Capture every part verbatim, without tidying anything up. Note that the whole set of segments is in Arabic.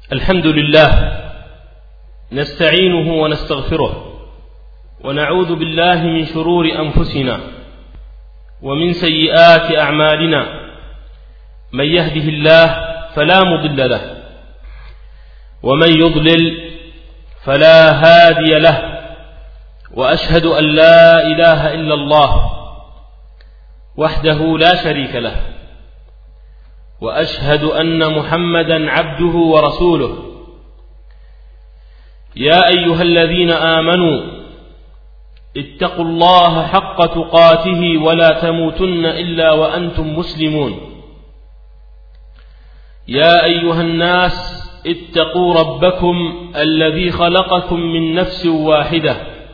الحمد لله نستعينه ونستغفره ونعوذ بالله من شرور أنفسنا ومن سيئات أعمالنا، من يهده الله فلا مضل له ومن يضلل فلا هادي له، وأشهد أن لا إله إلا الله وحده لا شريك له، وأشهد أن محمدا عبده ورسوله. يا أيها الذين آمنوا اتقوا الله حق تقاته ولا تموتن إلا وأنتم مسلمون. يا أيها الناس اتقوا ربكم الذي خلقكم من نفس واحدة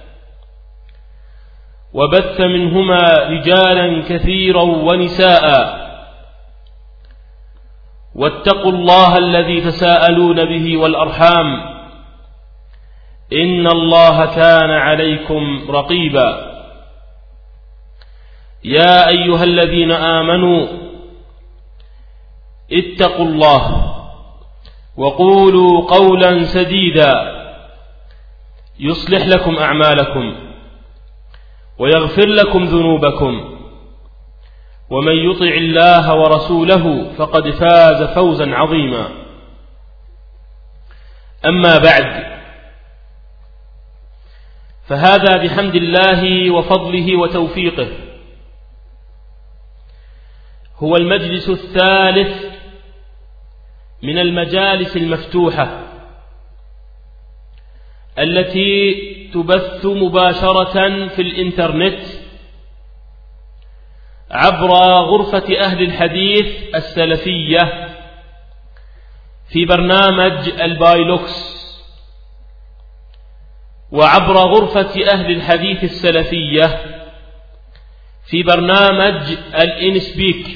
وبث منهما رجالا كثيرا ونساء، واتقوا الله الذي تساءلون به والأرحام إن الله كان عليكم رقيبا. يا أيها الذين آمنوا اتقوا الله وقولوا قولا سديدا يصلح لكم أعمالكم ويغفر لكم ذنوبكم، ومن يطع الله ورسوله فقد فاز فوزا عظيما. أما بعد، فهذا بحمد الله وفضله وتوفيقه هو المجلس الثالث من المجالس المفتوحة التي تبث مباشرة في الإنترنت عبر غرفة أهل الحديث السلفية في برنامج البايلوكس، وعبر غرفة أهل الحديث السلفية في برنامج الإنسبيك.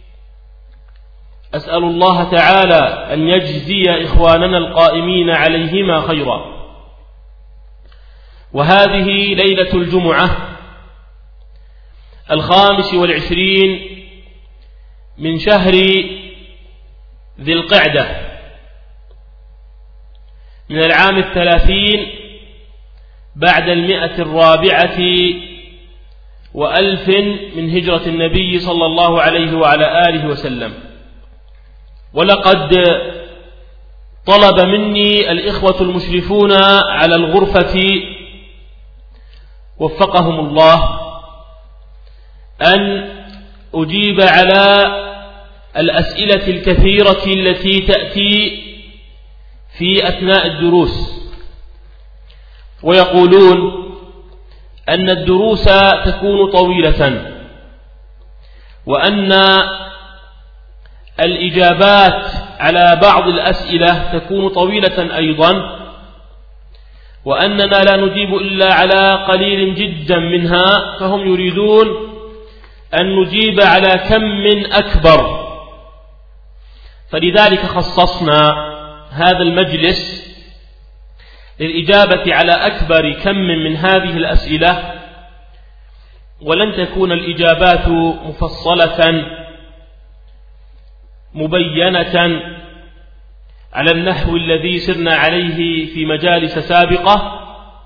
أسأل الله تعالى أن يجزي إخواننا القائمين عليهما خيرا. وهذه ليلة الجمعة الخامس والعشرين من شهر ذي القعدة من العام الثلاثين بعد المئة الرابعة وألف من هجرة النبي صلى الله عليه وعلى آله وسلم. ولقد طلب مني الإخوة المشرفون على الغرفة وفقهم الله أن أجيب على الأسئلة الكثيرة التي تأتي في أثناء الدروس، ويقولون أن الدروس تكون طويلة، وأن الإجابات على بعض الأسئلة تكون طويلة أيضا، وأننا لا نجيب إلا على قليل جدا منها، فهم يريدون أن نجيب على كم من أكبر. فلذلك خصصنا هذا المجلس للإجابة على أكبر كم من هذه الأسئلة، ولن تكون الإجابات مفصلة مبينة على النحو الذي سرنا عليه في مجالس سابقة،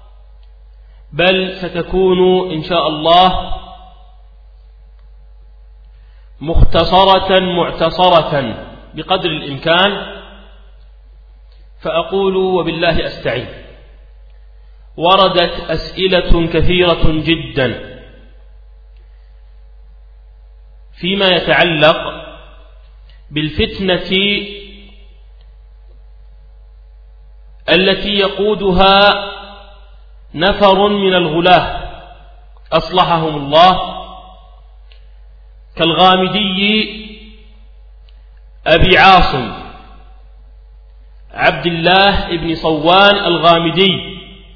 بل ستكون إن شاء الله مختصرة معتصرة بقدر الإمكان. فأقول وبالله أستعين. وردت أسئلة كثيرة جدا فيما يتعلق بالفتنة التي يقودها نفر من الغلاة أصلحهم الله، كالغامدي أبي عاصم عبد الله بن صوان الغامدي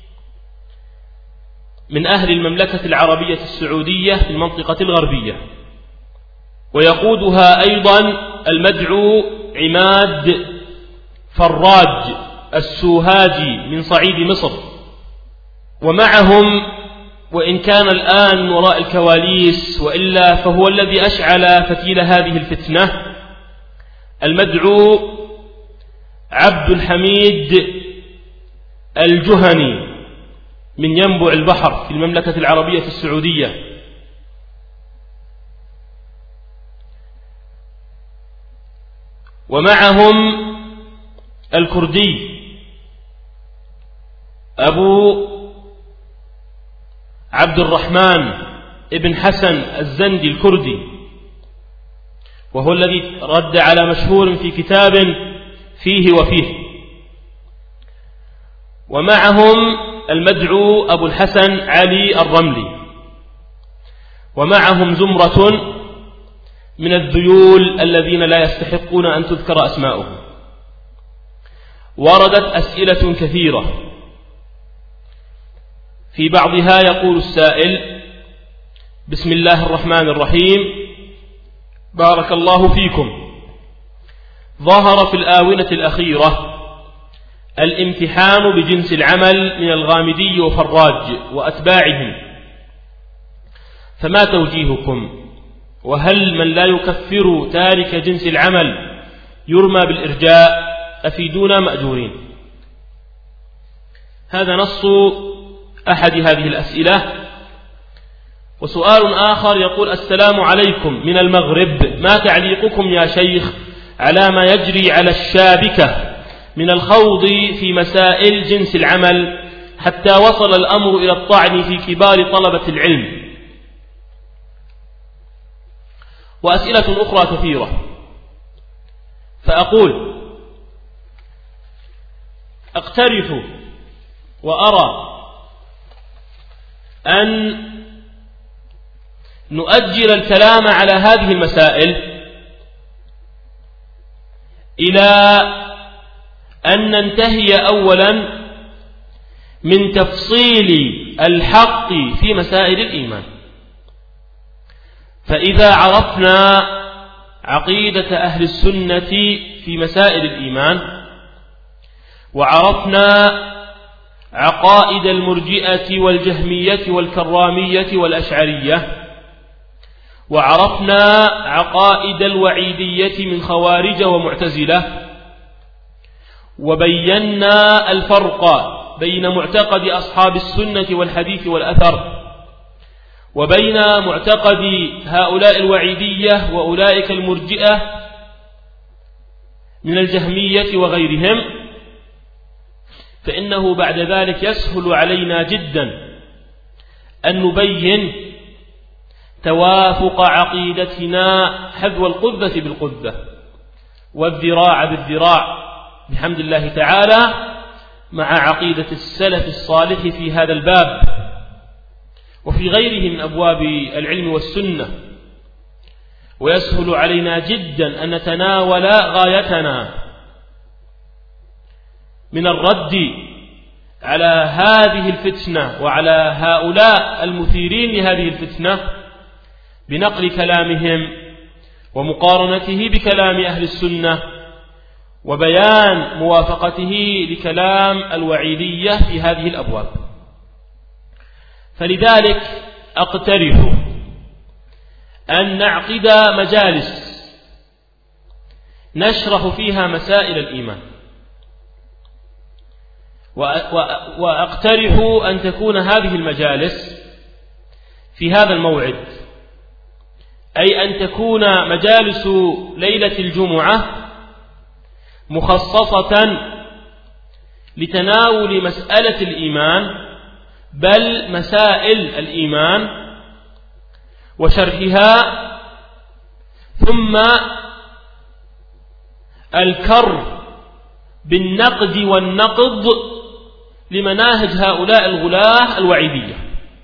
من أهل المملكة العربية السعودية في المنطقة الغربية، ويقودها أيضا المدعو عماد فراج السوهاجي من صعيد مصر. ومعهم، وإن كان الآن وراء الكواليس وإلا فهو الذي أشعل فتيل هذه الفتنة، المدعو عبد الحميد الجهني من ينبع البحر في المملكة العربية في السعودية. ومعهم الكردي أبو عبد الرحمن ابن حسن الزندي الكردي، وهو الذي رد على مشهور في كتاب فيه وفيه. ومعهم المدعو أبو الحسن علي الرملي، ومعهم زمرة من الذيول الذين لا يستحقون أن تذكر أسماؤهم. وردت أسئلة كثيرة، في بعضها يقول السائل: بسم الله الرحمن الرحيم، بارك الله فيكم. ظهر في الآونة الأخيرة الامتحان بجنس العمل من الغامدي وفراج وأتباعهم، فما توجيهكم؟ وهل من لا يكفر تارك جنس العمل يرمى بالإرجاء؟ أفيدونا مأجورين. هذا نص أحد هذه الأسئلة. وسؤال آخر يقول: السلام عليكم من المغرب، ما تعليقكم يا شيخ على ما يجري على الشابكة من الخوض في مسائل جنس العمل حتى وصل الأمر إلى الطعن في كبار طلبة العلم؟ وأسئلة أخرى كثيرة. فأقول: أقترح وأرى أن نؤجل الكلام على هذه المسائل إلى أن ننتهي أولا من تفصيل الحق في مسائل الإيمان. فإذا عرفنا عقيدة أهل السنة في مسائل الإيمان، وعرفنا عقائد المرجئة والجهمية والكرامية والأشعرية، وعرفنا عقائد الوعيدية من خوارج ومعتزلة، وبينا الفرق بين معتقد أصحاب السنة والحديث والأثر وبين معتقد هؤلاء الوعيدية وأولئك المرجئة من الجهمية وغيرهم، فإنه بعد ذلك يسهل علينا جدا أن نبين توافق عقيدتنا حذو القذة بالقذة والذراع بالذراع بحمد الله تعالى مع عقيدة السلف الصالح في هذا الباب وفي غيره من أبواب العلم والسنة. ويسهل علينا جدا أن نتناول غايتنا من الرد على هذه الفتنة وعلى هؤلاء المثيرين لهذه الفتنة بنقل كلامهم ومقارنته بكلام أهل السنة وبيان موافقته لكلام الوعيدية في هذه الأبواب. فلذلك أقترح أن نعقد مجالس نشرح فيها مسائل الإيمان، وأقترح أن تكون هذه المجالس في هذا الموعد، أي أن تكون مجالس ليلة الجمعة مخصصة لتناول مسألة الإيمان، بل مسائل الإيمان وشرحها، ثم الكر بالنقد والنقض لمناهج هؤلاء الغلاة الوعيدية.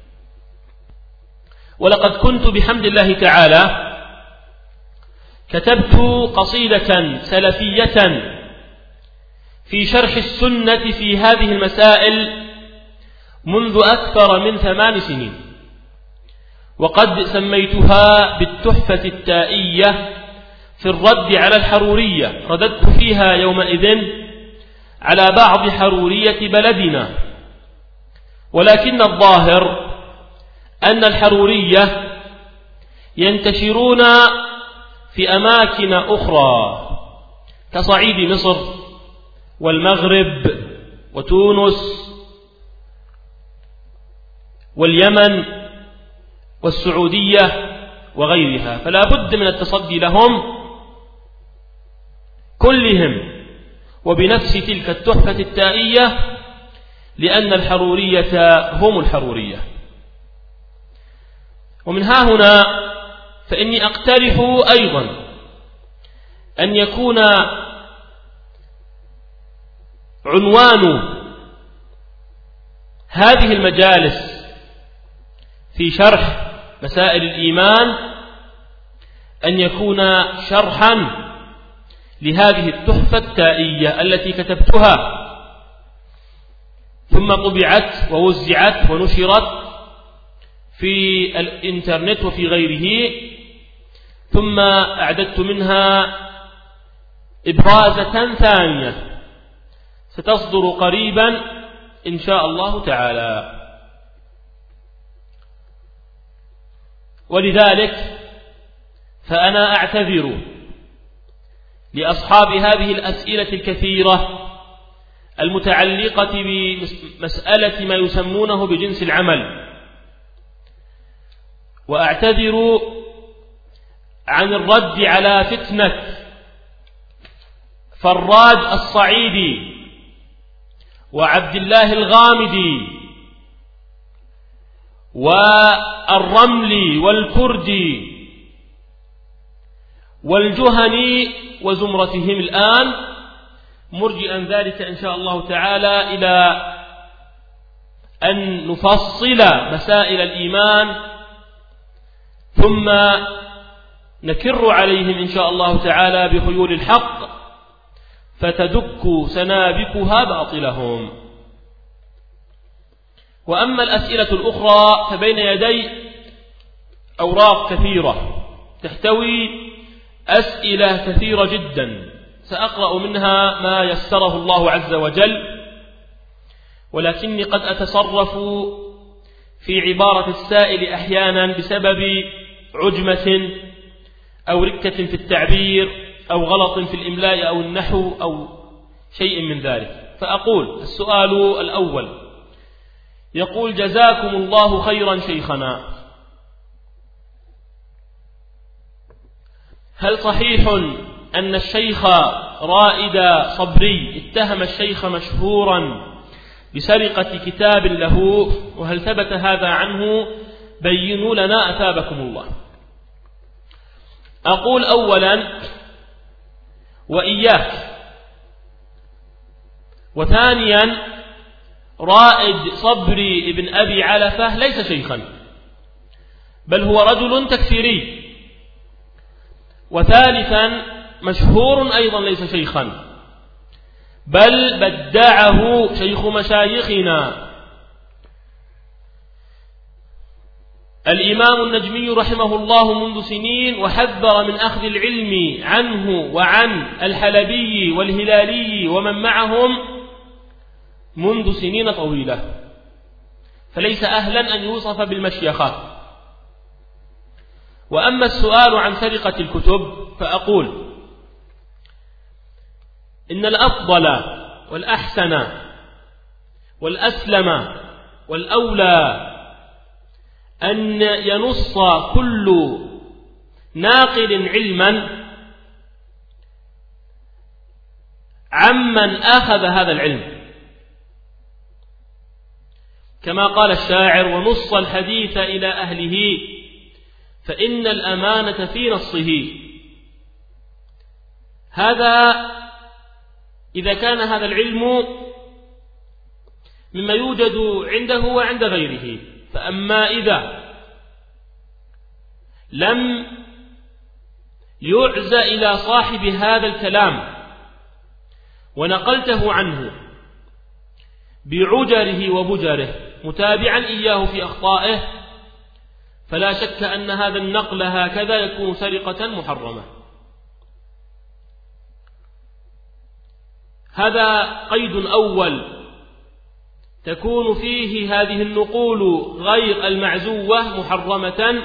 ولقد كنت بحمد الله تعالى كتبت قصيدة سلفية في شرح السنة في هذه المسائل منذ أكثر من ثمان سنين، وقد سميتها بالتحفة التائية في الرد على الحرورية. رددت فيها يومئذ على بعض حرورية بلدنا، ولكن الظاهر أن الحرورية ينتشرون في أماكن أخرى كصعيد مصر والمغرب وتونس واليمن والسعودية وغيرها، فلا بد من التصدي لهم كلهم وبنفس تلك التحفة التائية، لأن الحرورية هم الحرورية. ومن ها هنا فإني أقترح أيضا أن يكون عنوان هذه المجالس في شرح مسائل الإيمان أن يكون شرحا لهذه التحفة التائية التي كتبتها ثم طبعت ووزعت ونشرت في الإنترنت وفي غيره، ثم أعددت منها إبرازة ثانية ستصدر قريبا إن شاء الله تعالى. ولذلك فأنا أعتذر لأصحاب هذه الأسئلة الكثيرة المتعلقة بمسألة ما يسمونه بجنس العمل، وأعتذر عن الرد على فتنة فراج الصعيدي وعبد الله الغامدي والرملي والكردي والجهني وزمرتهم الآن، مرجئا ذلك إن شاء الله تعالى إلى أن نفصل مسائل الإيمان ثم نكر عليهم إن شاء الله تعالى بخيول الحق فتدك سنابكها باطلهم. وأما الأسئلة الأخرى فبين يدي أوراق كثيرة تحتوي أسئلة كثيرة جدا، سأقرأ منها ما يسره الله عز وجل، ولكني قد أتصرف في عبارة السائل أحيانا بسبب عجمة أو ركة في التعبير أو غلط في الإملاء أو النحو أو شيء من ذلك. فأقول السؤال الأول يقول: جزاكم الله خيرا شيخنا، هل صحيح أن الشيخ رائد صبري اتهم الشيخ مشهورا بسرقة كتاب له، وهل ثبت هذا عنه؟ بينوا لنا أثابكم الله. أقول أولا وإياك، وثانيا رائد صبري ابن أبي علفة ليس شيخا، بل هو رجل تكفيري، وثالثا مشهور أيضا ليس شيخا، بل بدعه شيخ مشايخنا الإمام النجمي رحمه الله منذ سنين، وحذر من أخذ العلم عنه وعن الحلبي والهلالي ومن معهم منذ سنين طويلة، فليس أهلا أن يوصف بالمشيخة. وأما السؤال عن سرقة الكتب فأقول إن الأفضل والأحسن والأسلم والأولى أن ينص كل ناقل علما عمن أخذ هذا العلم، كما قال الشاعر: ونص الحديث إلى أهله فإن الأمانة في نصه. هذا إذا كان هذا العلم مما يوجد عنده وعند غيره. فأما إذا لم يعز إلى صاحب هذا الكلام ونقلته عنه بعجره وبجره متابعا إياه في أخطائه، فلا شك أن هذا النقل هكذا يكون سرقة محرمة. هذا قيد أول تكون فيه هذه النقول غير المعزوة محرمة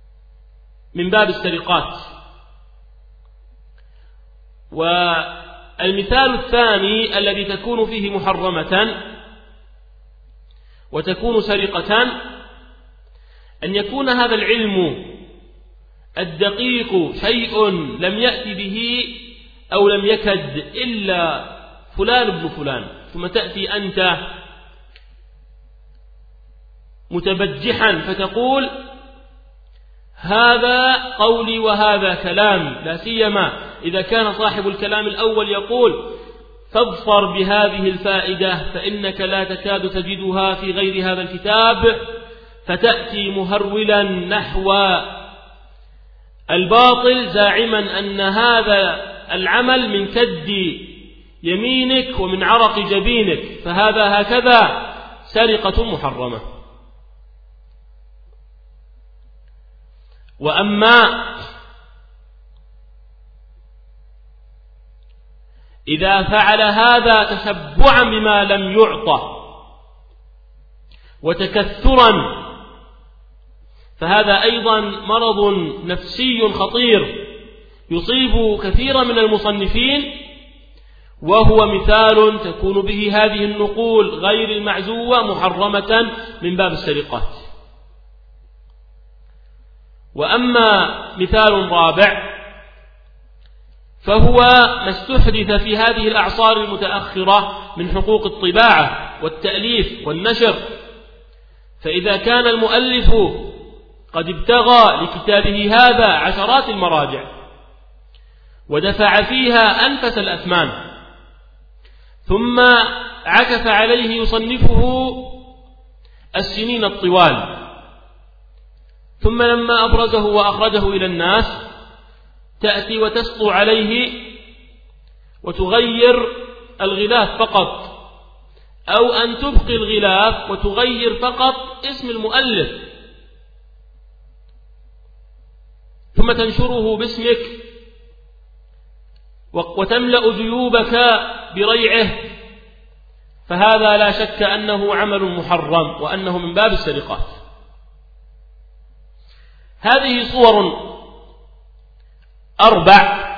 من باب السرقات. المثال الثاني الذي تكون فيه محرمة وتكون سرقة أن يكون هذا العلم الدقيق شيء لم يأتي به أو لم يكد إلا فلان ابن فلان، ثم تأتي أنت متبجحا فتقول هذا قولي وهذا كلامي، لا سيما إذا كان صاحب الكلام الأول يقول فاظفر بهذه الفائدة فإنك لا تكاد تجدها في غير هذا الكتاب، فتأتي مهرولا نحو الباطل زاعما أن هذا العمل من كد يمينك ومن عرق جبينك، فهذا هكذا سرقة محرمة. وأما إذا فعل هذا تشبعا بما لم يعطى وتكثرا فهذا أيضا مرض نفسي خطير يصيب كثيرا من المصنفين، وهو مثال تكون به هذه النقول غير المعزوة محرمة من باب السرقات. وأما مثال رابع فهو ما استحدث في هذه الأعصار المتأخرة من حقوق الطباعة والتأليف والنشر، فإذا كان المؤلف قد ابتغى لكتابه هذا عشرات المراجع ودفع فيها أنفس الأثمان، ثم عكف عليه يصنفه السنين الطوال، ثم لما أبرزه وأخرجه إلى الناس تأتي وتسطو عليه وتغير الغلاف فقط، أو أن تبقي الغلاف وتغير فقط اسم المؤلف ثم تنشره باسمك وتملأ جيوبك بريعه، فهذا لا شك أنه عمل محرم وأنه من باب السرقات. هذه صور أربع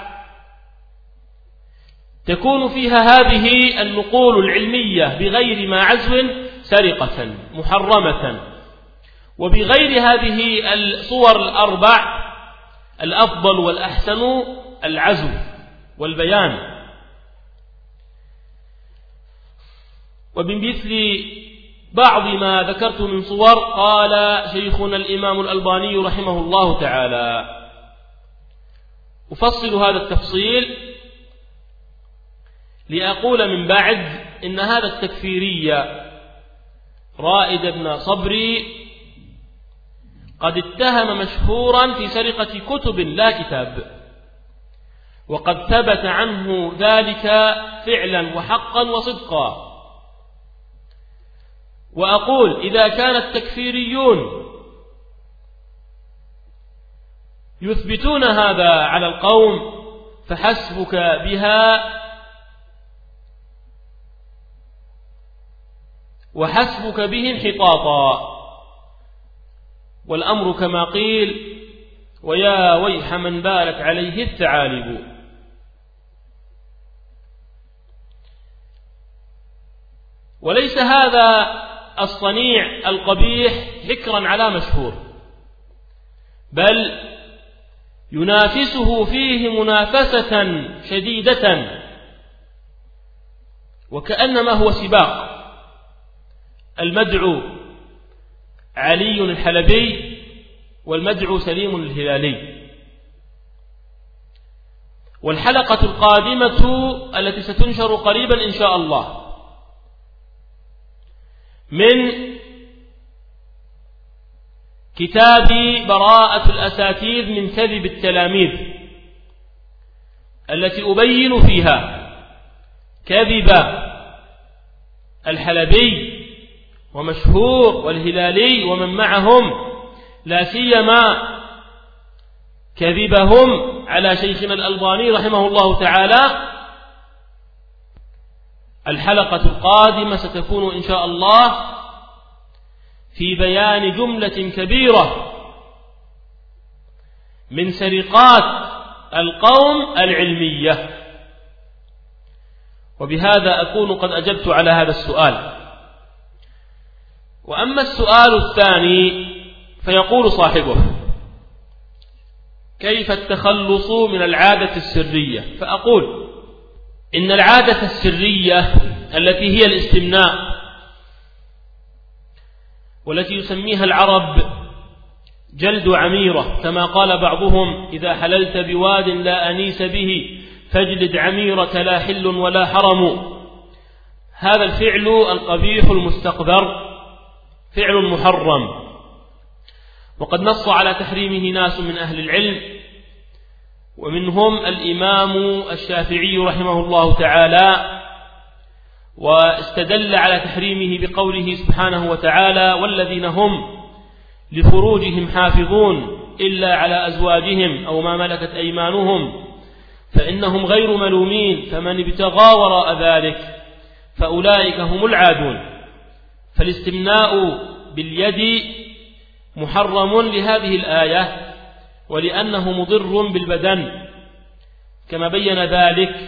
تكون فيها هذه النقول العلمية بغير ما عزو سرقة محرمة، وبغير هذه الصور الأربع الأفضل والأحسن العزو والبيان. وبمثل بعض ما ذكرت من صور قال شيخنا الإمام الألباني رحمه الله تعالى: أفصل هذا التفصيل لأقول من بعد إن هذا التكفيري رائد بن صبري قد اتهم مشهورا في سرقة كتب لا كتاب، وقد ثبت عنه ذلك فعلا وحقا وصدقا. وأقول إذا كان التكفيريون يثبتون هذا على القوم فحسبك بها وحسبك به انحطاطا، والأمر كما قيل: ويا ويح من بالت عليه الثعالب. وليس هذا الصنيع القبيح ذكرا على مشهور، بل ينافسه فيه منافسة شديدة، وكأنما هو سباق. المدعو علي الحلبي والمدعو سليم الهلالي. والحلقة القادمة التي ستنشر قريبا إن شاء الله من كتاب براءة الأساتيذ من كذب التلاميذ، التي أبين فيها كذب الحلبي ومشهور والهلالي ومن معهم، لا سيما كذبهم على شيخنا الألباني رحمه الله تعالى. الحلقة القادمة ستكون إن شاء الله في بيان جملة كبيرة من سرقات القوم العلمية، وبهذا أكون قد أجبت على هذا السؤال. وأما السؤال الثاني فيقول صاحبه: كيف التخلص من العادة السرية؟ فأقول: إن العادة السرية التي هي الاستمناء، والتي يسميها العرب جلد عميرة، كما قال بعضهم: إذا حللت بواد لا أنيس به فاجلد عميرة لا حل ولا حرم. هذا الفعل القبيح المستقذر فعل محرم، وقد نص على تحريمه ناس من أهل العلم، ومنهم الإمام الشافعي رحمه الله تعالى، واستدل على تحريمه بقوله سبحانه وتعالى: والذين هم لفروجهم حافظون إلا على أزواجهم أو ما ملكت أيمانهم فإنهم غير ملومين فمن ابتغى وراء ذلك فأولئك هم العادون. فالاستمناء باليد محرم لهذه الآية، ولأنه مضر بالبدن، كما بين ذلك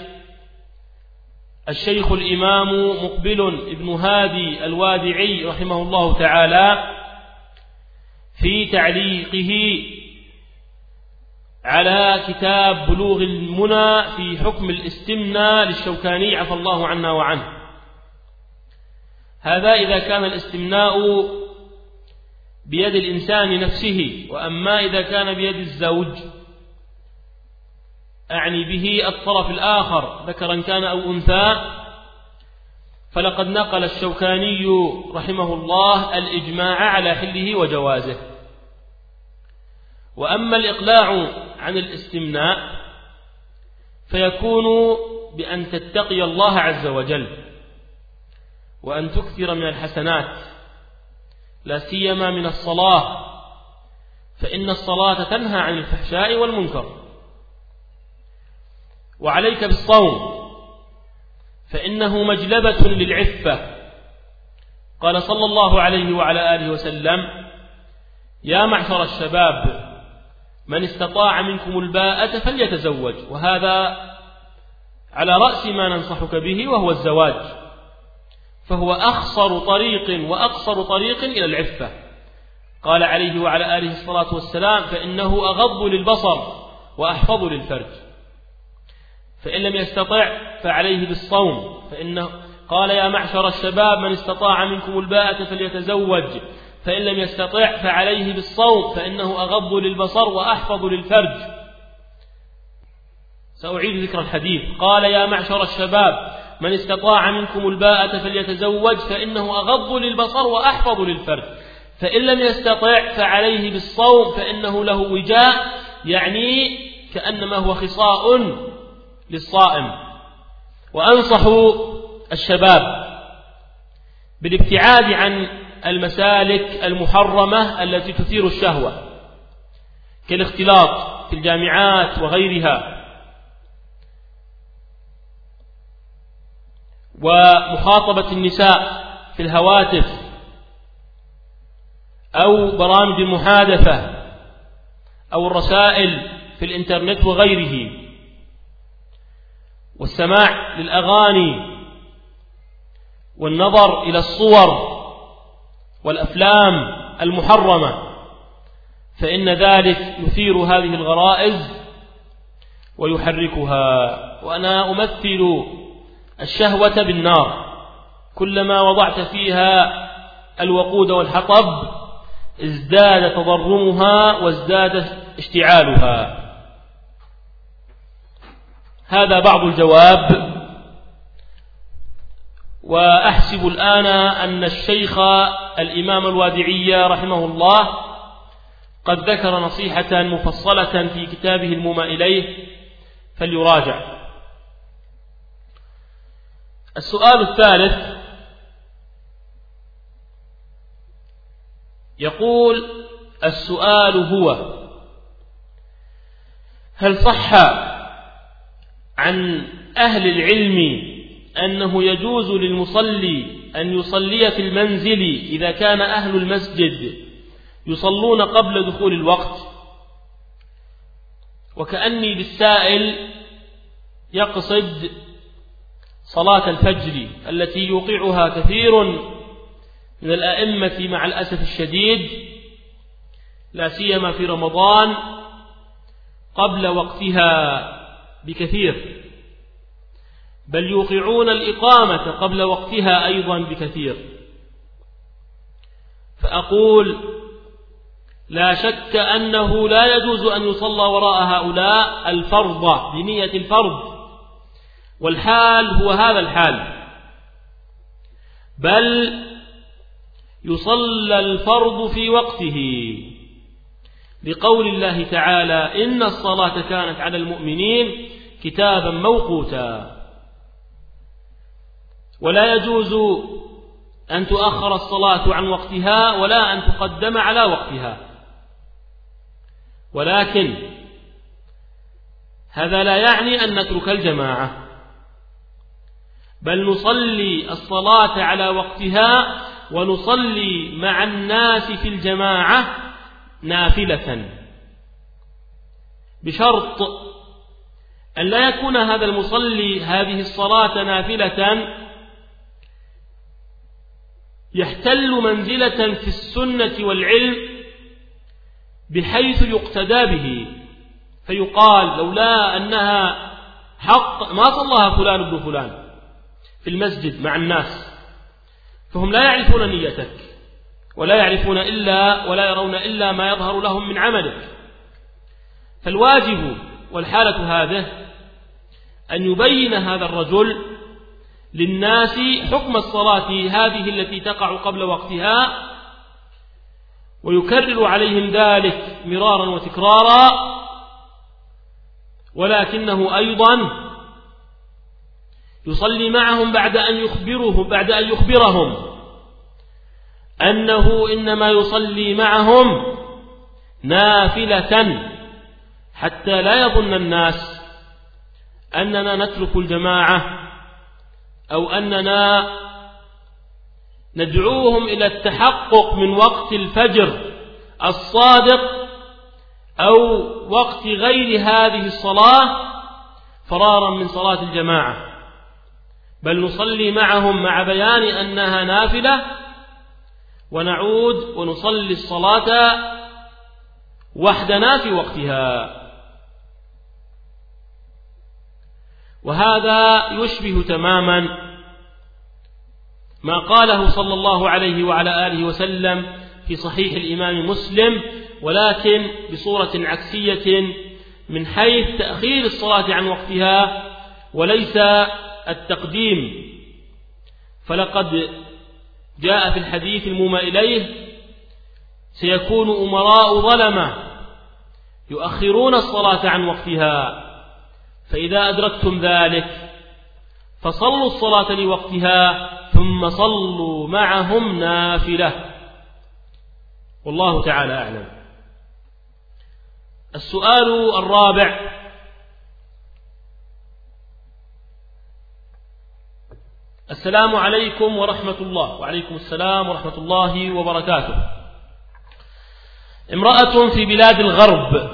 الشيخ الإمام مقبل ابن هادي الوادعي رحمه الله تعالى في تعليقه على كتاب بلوغ المنى في حكم الاستمناء للشوكاني عفى الله عنا وعنه. هذا إذا كان الاستمناء بيد الإنسان نفسه، وأما إذا كان بيد الزوج أعني به الطرف الآخر ذكرا كان أو أنثى، فلقد نقل الشوكاني رحمه الله الإجماع على حله وجوازه. وأما الإقلاع عن الاستمناء فيكون بأن تتقي الله عز وجل، وأن تكثر من الحسنات، لا سيما من الصلاة، فإن الصلاة تنهى عن الفحشاء والمنكر. وعليك بالصوم فإنه مجلبة للعفة. قال صلى الله عليه وعلى آله وسلم: يا معشر الشباب من استطاع منكم الباءة فليتزوج. وهذا على رأس ما ننصحك به، وهو الزواج، فهو أخصر طريق وأقصر طريق إلى العفة. قال عليه وعلى آله الصلاة والسلام: فإنه أغض للبصر وأحفظ للفرج. فإن لم يستطع فعليه بالصوم، فإنه قال: يا معشر الشباب من استطاع منكم الباءة فليتزوج. فإن لم يستطع فعليه بالصوم، فإنه أغض للبصر وأحفظ للفرج. سأعيد ذكر الحديث. قال: يا معشر الشباب من استطاع منكم الباءة فليتزوج، فإنه أغض للبصر وأحفظ للفرج. فإن لم يستطع فعليه بالصوم، فإنه له وجاء، يعني كأنما هو خصاء للصائم. وأنصح الشباب بالابتعاد عن المسالك المحرمة التي تثير الشهوة، كالاختلاط في الجامعات وغيرها، ومخاطبة النساء في الهواتف أو برامج المحادثة أو الرسائل في الإنترنت وغيره، والسماع للأغاني والنظر إلى الصور والأفلام المحرمة، فإن ذلك يثير هذه الغرائز ويحركها. وأنا أمثل الشهوة بالنار، كلما وضعت فيها الوقود والحطب ازداد تضرمها وازداد اشتعالها. هذا بعض الجواب. وأحسب الآن أن الشيخ الإمام الوادعي رحمه الله قد ذكر نصيحة مفصلة في كتابه المومى إليه، فليراجع. السؤال الثالث يقول: السؤال هو: هل صح عن أهل العلم أنه يجوز للمصلي أن يصلي في المنزل إذا كان أهل المسجد يصلون قبل دخول الوقت؟ وكأني بالسائل يقصد صلاة الفجر التي يوقعها كثير من الأئمة مع الأسف الشديد لا سيما في رمضان قبل وقتها بكثير، بل يوقعون الإقامة قبل وقتها أيضا بكثير. فأقول لا شك أنه لا يجوز أن يصلى وراء هؤلاء الفرض بنية الفرض، والحال هو هذا الحال، بل يصلى الفرض في وقته لقول الله تعالى إن الصلاة كانت على المؤمنين كتابا موقوتا. ولا يجوز أن تؤخر الصلاة عن وقتها ولا أن تقدم على وقتها، ولكن هذا لا يعني أن نترك الجماعة، بل نصلي الصلاة على وقتها ونصلي مع الناس في الجماعة نافلة، بشرط أن لا يكون هذا المصلي هذه الصلاة نافلة يحتل منزلة في السنة والعلم بحيث يقتدى به، فيقال لولا أنها حق ما صلىها فلان ابن فلان في المسجد مع الناس، فهم لا يعرفون نيتك ولا يعرفون إلا ولا يرون إلا ما يظهر لهم من عملك. فالواجب والحالة هذه أن يبين هذا الرجل للناس حكم الصلاة هذه التي تقع قبل وقتها، ويكرر عليهم ذلك مرارا وتكرارا، ولكنه أيضا يصلي معهم بعد أن يخبره بعد أن يخبرهم أنه إنما يصلي معهم نافلة، حتى لا يظن الناس أننا نترك الجماعة أو أننا ندعوهم إلى التحقق من وقت الفجر الصادق أو وقت غير هذه الصلاة فرارا من صلاة الجماعة، بل نصلي معهم مع بيان أنها نافلة، ونعود ونصلي الصلاة وحدنا في وقتها. وهذا يشبه تماما ما قاله صلى الله عليه وعلى آله وسلم في صحيح الإمام مسلم، ولكن بصورة عكسية من حيث تأخير الصلاة عن وقتها وليس التقديم. فلقد جاء في الحديث المومى إليه سيكون أمراء ظلمة يؤخرون الصلاة عن وقتها، فإذا أدركتم ذلك فصلوا الصلاة لوقتها ثم صلوا معهم نافلة، والله تعالى أعلم. السؤال الرابع: السلام عليكم ورحمة الله. وعليكم السلام ورحمة الله وبركاته. امرأة في بلاد الغرب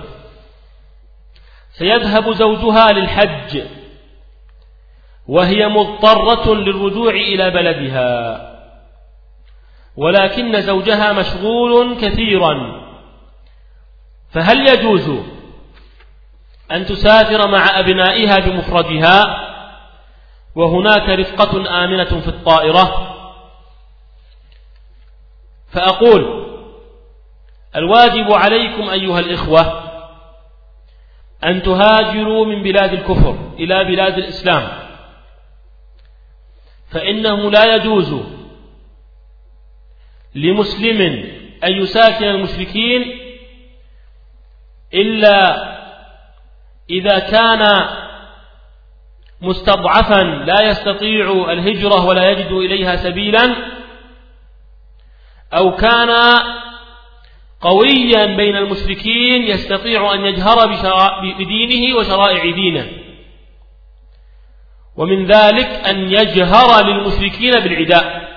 سيذهب زوجها للحج وهي مضطرة للرجوع إلى بلدها، ولكن زوجها مشغول كثيرا، فهل يجوز أن تسافر مع أبنائها بمفردها وهناك رفقة آمنة في الطائرة؟ فأقول: الواجب عليكم أيها الإخوة أن تهاجروا من بلاد الكفر إلى بلاد الإسلام، فإنه لا يجوز لمسلم أن يساكن المشركين إلا إذا كان مستضعفا لا يستطيع الهجرة ولا يجد إليها سبيلا، أو كان قويا بين المشركين يستطيع أن يجهر بدينه وشرائع دينه، ومن ذلك أن يجهر للمشركين بالعداء،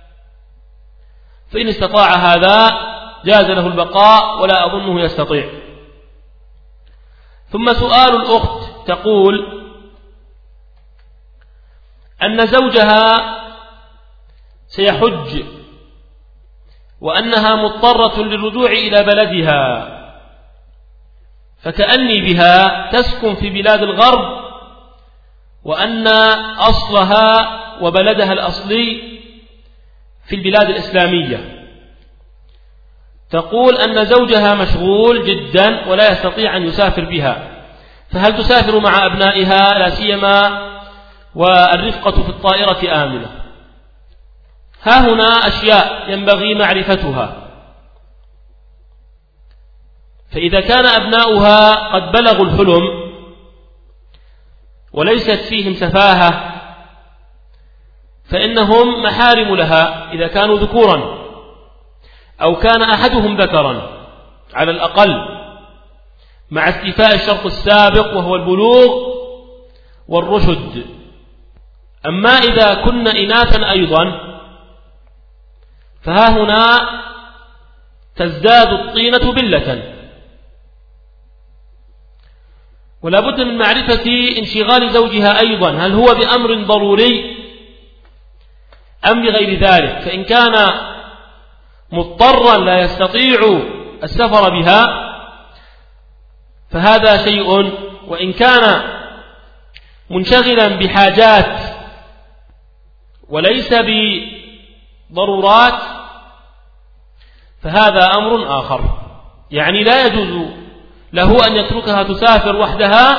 فإن استطاع هذا جاز له البقاء ولا أظنه يستطيع. ثم سؤال الأخت تقول: أن زوجها سيحج وأنها مضطرة للرجوع إلى بلدها، فكأني بها تسكن في بلاد الغرب، وأن أصلها وبلدها الأصلي في البلاد الإسلامية. تقول أن زوجها مشغول جدا ولا يستطيع أن يسافر بها، فهل تسافر مع أبنائها لا سيما والرفقة في الطائرة آمنة؟ ها هنا أشياء ينبغي معرفتها. فإذا كان أبناؤها قد بلغوا الحلم وليست فيهم سفاهة فإنهم محارم لها إذا كانوا ذكورا أو كان أحدهم ذكرا على الأقل، مع استيفاء الشرط السابق وهو البلوغ والرشد. أما إذا كن إناثا أيضا فها هنا تزداد الطينة بلة. ولا بد من معرفة انشغال زوجها أيضا، هل هو بأمر ضروري أم بغير ذلك؟ فإن كان مضطرا لا يستطيع السفر بها فهذا شيء، وإن كان منشغلا بحاجات وليس بضرورات فهذا أمر آخر. يعني لا يجوز له أن يتركها تسافر وحدها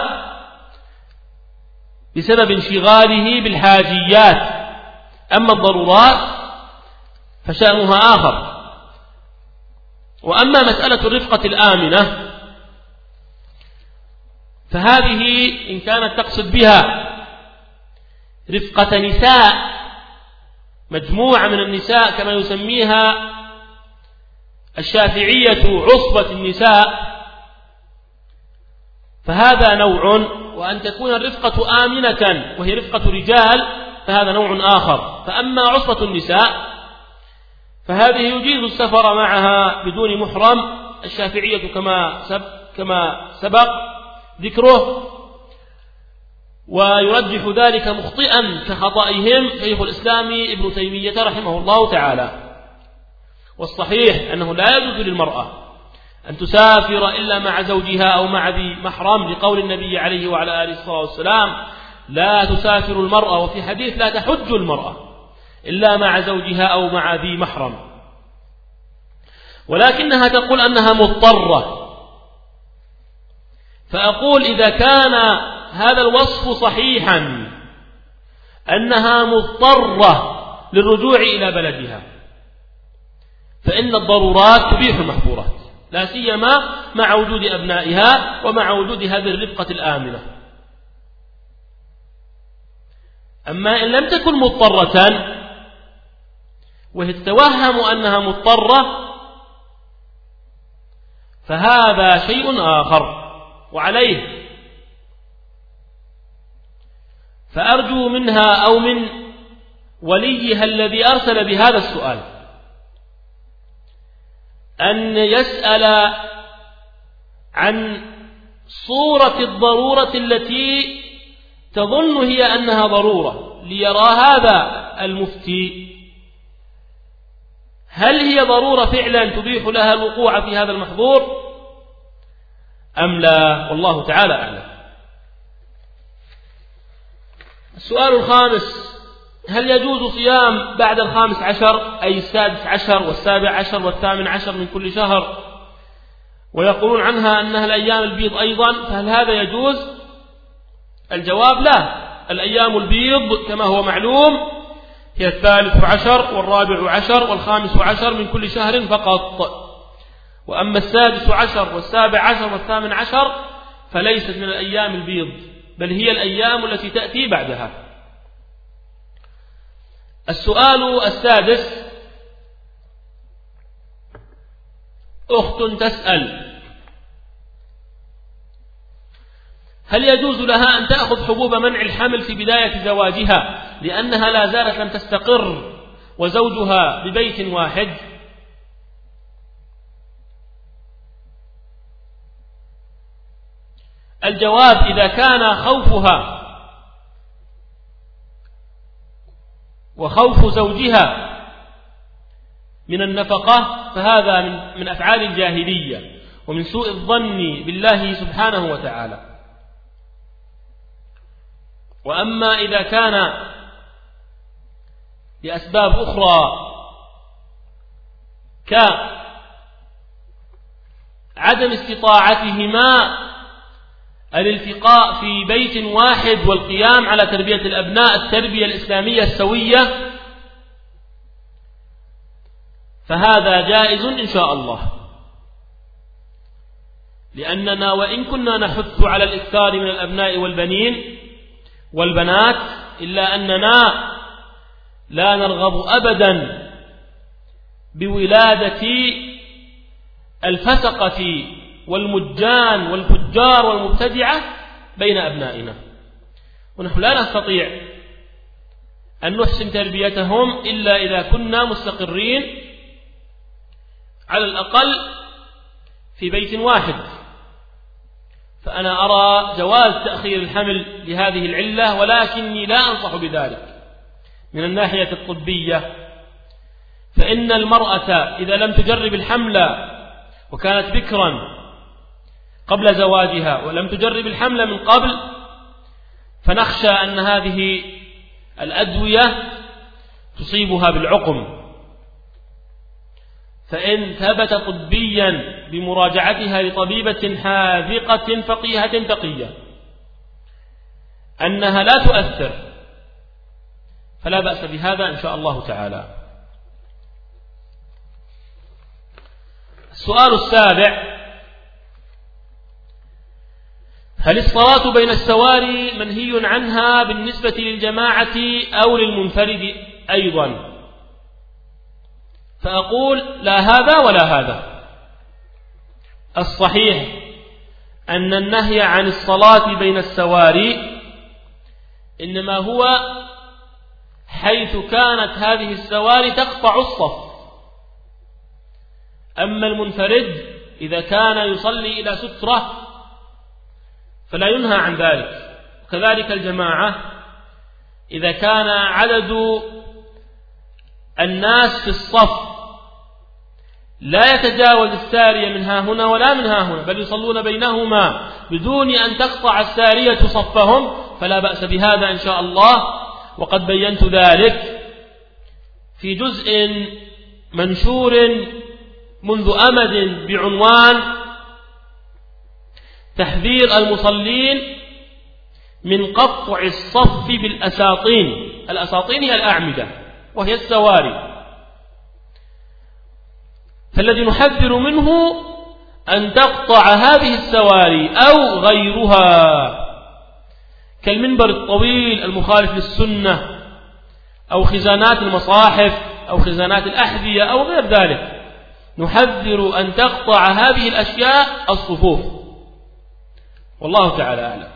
بسبب انشغاله بالحاجيات، أما الضرورات فشأنها آخر. وأما مسألة الرفقة الآمنة فهذه إن كانت تقصد بها رفقة نساء، مجموعة من النساء كما يسميها الشافعية عصبة النساء، فهذا نوع. وأن تكون الرفقة آمنة وهي رفقة رجال فهذا نوع آخر. فأما عصبة النساء فهذه يجيز السفر معها بدون محرم، الشافعية كما سبق, كما سبق ذكره، ويرجح ذلك مخطئا كخطئهم شيخ الإسلام ابن تيمية رحمه الله تعالى. والصحيح أنه لا يجوز للمرأة أن تسافر إلا مع زوجها أو مع ذي محرم، لقول النبي عليه وعلى آله الصلاة والسلام: لا تسافر المرأة، وفي حديث: لا تحج المرأة إلا مع زوجها أو مع ذي محرم. ولكنها تقول أنها مضطرة، فأقول إذا كان هذا الوصف صحيحا أنها مضطرة للرجوع إلى بلدها فإن الضرورات تبيح المحظورات، لا سيما مع وجود أبنائها ومع وجود هذه الرفقة الآمنة. أما إن لم تكن مضطرة وهي تتوهم أنها مضطرة فهذا شيء آخر. وعليه فأرجو منها أو من وليها الذي أرسل بهذا السؤال أن يسأل عن صورة الضرورة التي تظن هي أنها ضرورة، ليرى هذا المفتي هل هي ضرورة فعلا تبيح لها الوقوع في هذا المحظور أم لا، والله تعالى أعلم. السؤال الخامس: هل يجوز صيام بعد الخامس عشر أي السادس عشر والسابع عشر والثامن عشر من كل شهر؟ ويقولون عنها أنها الأيام البيض أيضا، فهل هذا يجوز؟ الجواب: لا. الأيام البيض كما هو معلوم هي الثالث عشر والرابع عشر والخامس عشر من كل شهر فقط. وأما السادس عشر والسابع عشر والثامن عشر فليست من الأيام البيض، بل هي الأيام التي تأتي بعدها. السؤال السادس: أخت تسأل: هل يجوز لها أن تأخذ حبوب منع الحمل في بداية زواجها لأنها لا زالت لم تستقر وزوجها ببيت واحد؟ الجواب: إذا كان خوفها وخوف زوجها من النفقة فهذا من, من أفعال الجاهلية ومن سوء الظن بالله سبحانه وتعالى. وأما إذا كان لأسباب أخرى كعدم استطاعتهما الالتقاء في بيت واحد والقيام على تربية الأبناء التربية الإسلامية السوية فهذا جائز إن شاء الله، لأننا وإن كنا نحث على الإكثار من الأبناء والبنين والبنات إلا أننا لا نرغب أبدا بولادة الفسقة والمجان والفجار والمبتدعة بين أبنائنا، ونحن لا نستطيع أن نحسن تربيتهم إلا إذا كنا مستقرين على الأقل في بيت واحد. فأنا أرى جواز تأخير الحمل لهذه العلة، ولكني لا أنصح بذلك من الناحية الطبية، فإن المرأة إذا لم تجرب الحمل وكانت بكرا قبل زواجها ولم تجرب الحمل من قبل فنخشى أن هذه الأدوية تصيبها بالعقم، فإن ثبت طبيا بمراجعتها لطبيبة حاذقة فقيهة تقية أنها لا تؤثر فلا بأس بهذا إن شاء الله تعالى. السؤال السابع: هل الصلاة بين السواري منهي عنها بالنسبة للجماعة أو للمنفرد أيضا؟ فأقول لا هذا ولا هذا. الصحيح أن النهي عن الصلاة بين السواري إنما هو حيث كانت هذه السواري تقطع الصف، أما المنفرد إذا كان يصلي إلى سترة فلا ينهى عن ذلك، وكذلك الجماعة إذا كان عدد الناس في الصف لا يتجاوز السارية من ها هنا ولا من ها هنا بل يصلون بينهما بدون أن تقطع السارية صفهم فلا بأس بهذا إن شاء الله. وقد بينت ذلك في جزء منشور منذ أمد بعنوان تحذير المصلين من قطع الصف بالأساطين. الأساطين هي الأعمدة وهي السواري، فالذي نحذر منه أن تقطع هذه السواري أو غيرها كالمنبر الطويل المخالف للسنة أو خزانات المصاحف أو خزانات الأحذية أو غير ذلك. نحذر أن تقطع هذه الأشياء الصفوف، والله تعالى أعلم.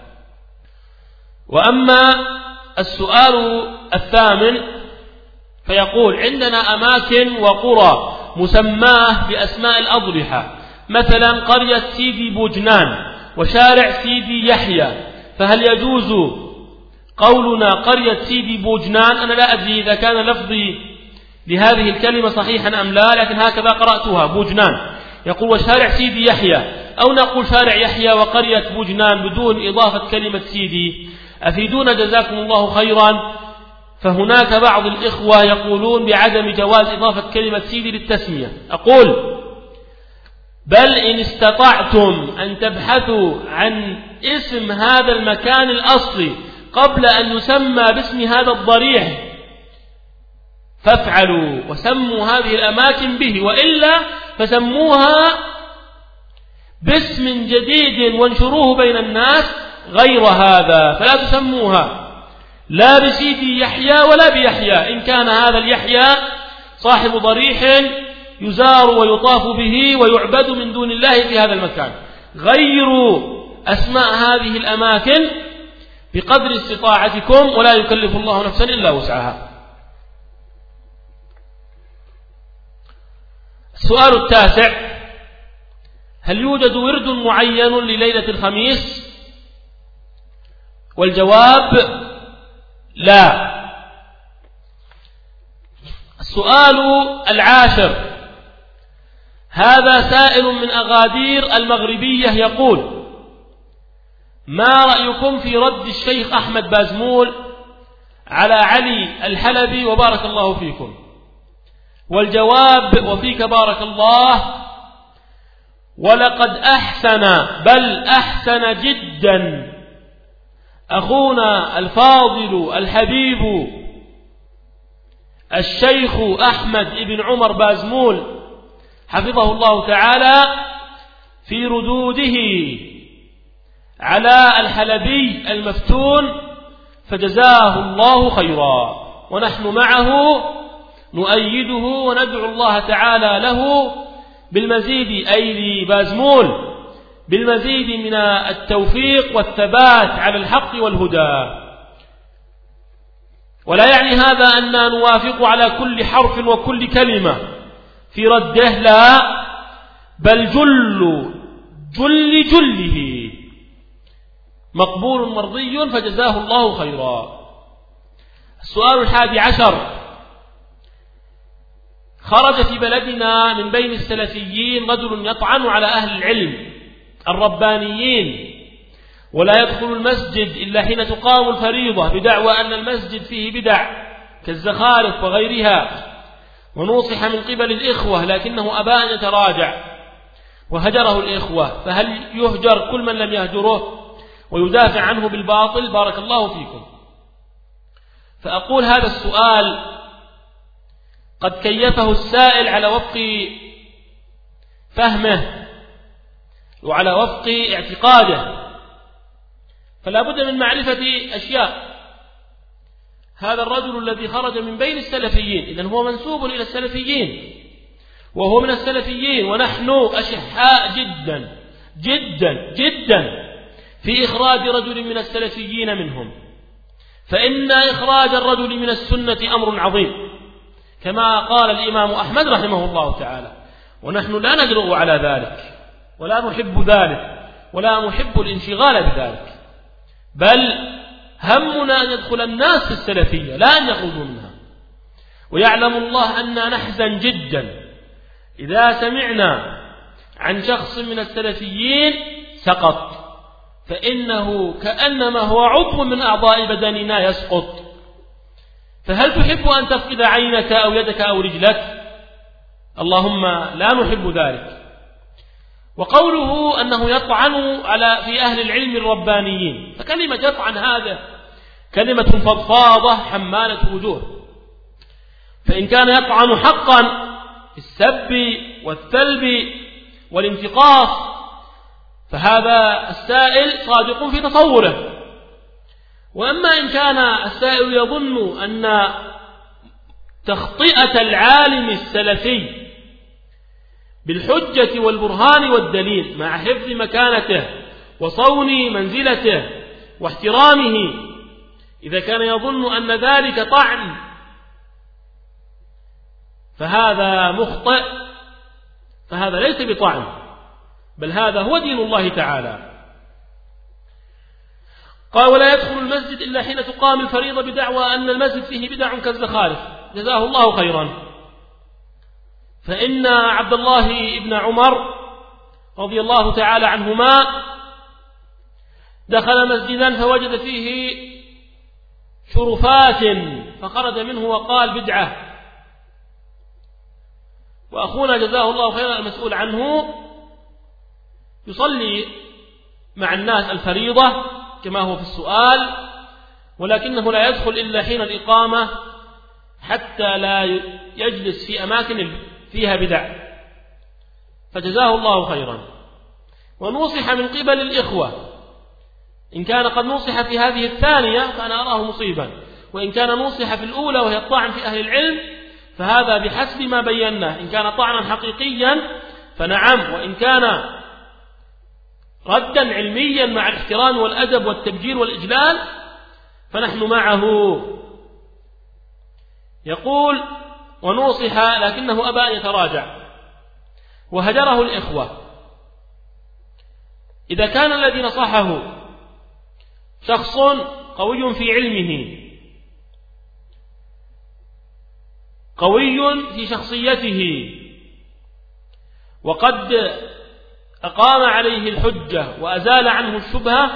وأما السؤال الثامن فيقول: عندنا أماكن وقرى مسماه بأسماء الأضرحة، مثلا قرية سيدي بوجنان وشارع سيدي يحيى، فهل يجوز قولنا قرية سيدي بوجنان؟ أنا لا أدري إذا كان لفظي لهذه الكلمة صحيحا أم لا، لكن هكذا قرأتها بوجنان. يقول وشارع سيدي يحيى، أو نقول شارع يحيى وقرية بوجنان بدون إضافة كلمة سيدي. أفيدونا جزاكم الله خيرا. فهناك بعض الإخوة يقولون بعدم جواز إضافة كلمة سيدي للتسمية. أقول بل إن استطعتم أن تبحثوا عن اسم هذا المكان الأصلي قبل أن يسمى باسم هذا الضريح فافعلوا وسموا هذه الأماكن به، وإلا فسموها باسم جديد وانشروه بين الناس غير هذا، فلا تسموها لا بسيدي يحيى ولا بيحيى إن كان هذا اليحيى صاحب ضريح يزار ويطاف به ويعبد من دون الله في هذا المكان. غيروا أسماء هذه الأماكن بقدر استطاعتكم، ولا يكلف الله نفسا إلا وسعها. السؤال التاسع: هل يوجد ورد معين لليلة الخميس؟ والجواب لا. سؤال العاشر، هذا سائل من أغادير المغربية يقول: ما رأيكم في رد الشيخ أحمد بازمول على علي الحلبي وبارك الله فيكم؟ والجواب: وفيك بارك الله، ولقد أحسن بل أحسن جدا أخونا الفاضل الحبيب الشيخ أحمد بن عمر بازمول حفظه الله تعالى في ردوده على الحلبي المفتون، فجزاه الله خيرا، ونحن معه نؤيده وندعو الله تعالى له بالمزيد، أي لبازمول، بالمزيد من التوفيق والثبات على الحق والهدى. ولا يعني هذا أننا نوافق على كل حرف وكل كلمة في رده، لا، بل جل جل جله مقبول مرضي، فجزاه الله خيرا. السؤال الحادي عشر، خرج في بلدنا من بين السلفيين رجل يطعن على أهل العلم الربانيين، ولا يدخل المسجد إلا حين تقام الفريضة، بدعوى أن المسجد فيه بدع كالزخارف وغيرها، ونوصح من قبل الإخوة لكنه أبى أن يتراجع وهجره الإخوة، فهل يهجر كل من لم يهجره ويدافع عنه بالباطل؟ بارك الله فيكم. فأقول هذا السؤال قد كيفه السائل على وفق فهمه وعلى وفق اعتقاده، فلا بد من معرفة أشياء. هذا الرجل الذي خرج من بين السلفيين إذن هو منسوب إلى السلفيين، وهو من السلفيين، ونحن أشحاء جدا جدا جدا في إخراج رجل من السلفيين منهم، فإن إخراج الرجل من السنة أمر عظيم كما قال الإمام أحمد رحمه الله تعالى، ونحن لا نجرؤ على ذلك ولا نحب ذلك ولا نحب الانشغال بذلك، بل همنا أن يدخل الناس في السلفية لا أن يخرجوا منها. ويعلم الله أننا نحزن جدا إذا سمعنا عن شخص من السلفيين سقط، فإنه كأنما هو عضو من أعضاء بدننا يسقط. فهل تحب أن تفقد عينك أو يدك أو رجلك؟ اللهم لا نحب ذلك. وقوله أنه يطعن على في أهل العلم الربانيين، فكلمة يطعن هذا كلمة فضفاضة حمالة وجوه، فإن كان يطعن حقا في السب والثلب والانتقاص فهذا السائل صادق في تصوره. وأما إن كان السائل يظن أن تخطئة العالم السلفي بالحجة والبرهان والدليل مع حفظ مكانته وصون منزلته واحترامه، إذا كان يظن أن ذلك طعن فهذا مخطئ، فهذا ليس بطعن، بل هذا هو دين الله تعالى. قال: ولا يدخل المسجد إلا حين تقام الفريضة، بدعوى أن المسجد فيه بدع كالزخارف، جزاه الله خيرا. فإن عبد الله بن عمر رضي الله تعالى عنهما دخل مسجدا فوجد فيه شرفات فخرج منه وقال بدعة، وأخونا جزاه الله خيرا المسؤول عنه يصلي مع الناس الفريضة كما هو في السؤال، ولكنه لا يدخل إلا حين الإقامة حتى لا يجلس في أماكن فيها بدع، فجزاه الله خيرا. ونصح من قبل الإخوة، إن كان قد نصح في هذه الثانية فأنا أراه مصيبا، وإن كان نصح في الأولى وهي الطعن في أهل العلم فهذا بحسب ما بيناه، إن كان طعنا حقيقيا فنعم، وإن كان ردا علميا مع الاحترام والأدب والتبجيل والإجلال فنحن معه. يقول: ونصح لكنه أبى أن يتراجع وهجره الإخوة. إذا كان الذي نصحه شخص قوي في علمه قوي في شخصيته وقد أقام عليه الحجة وأزال عنه الشبهة،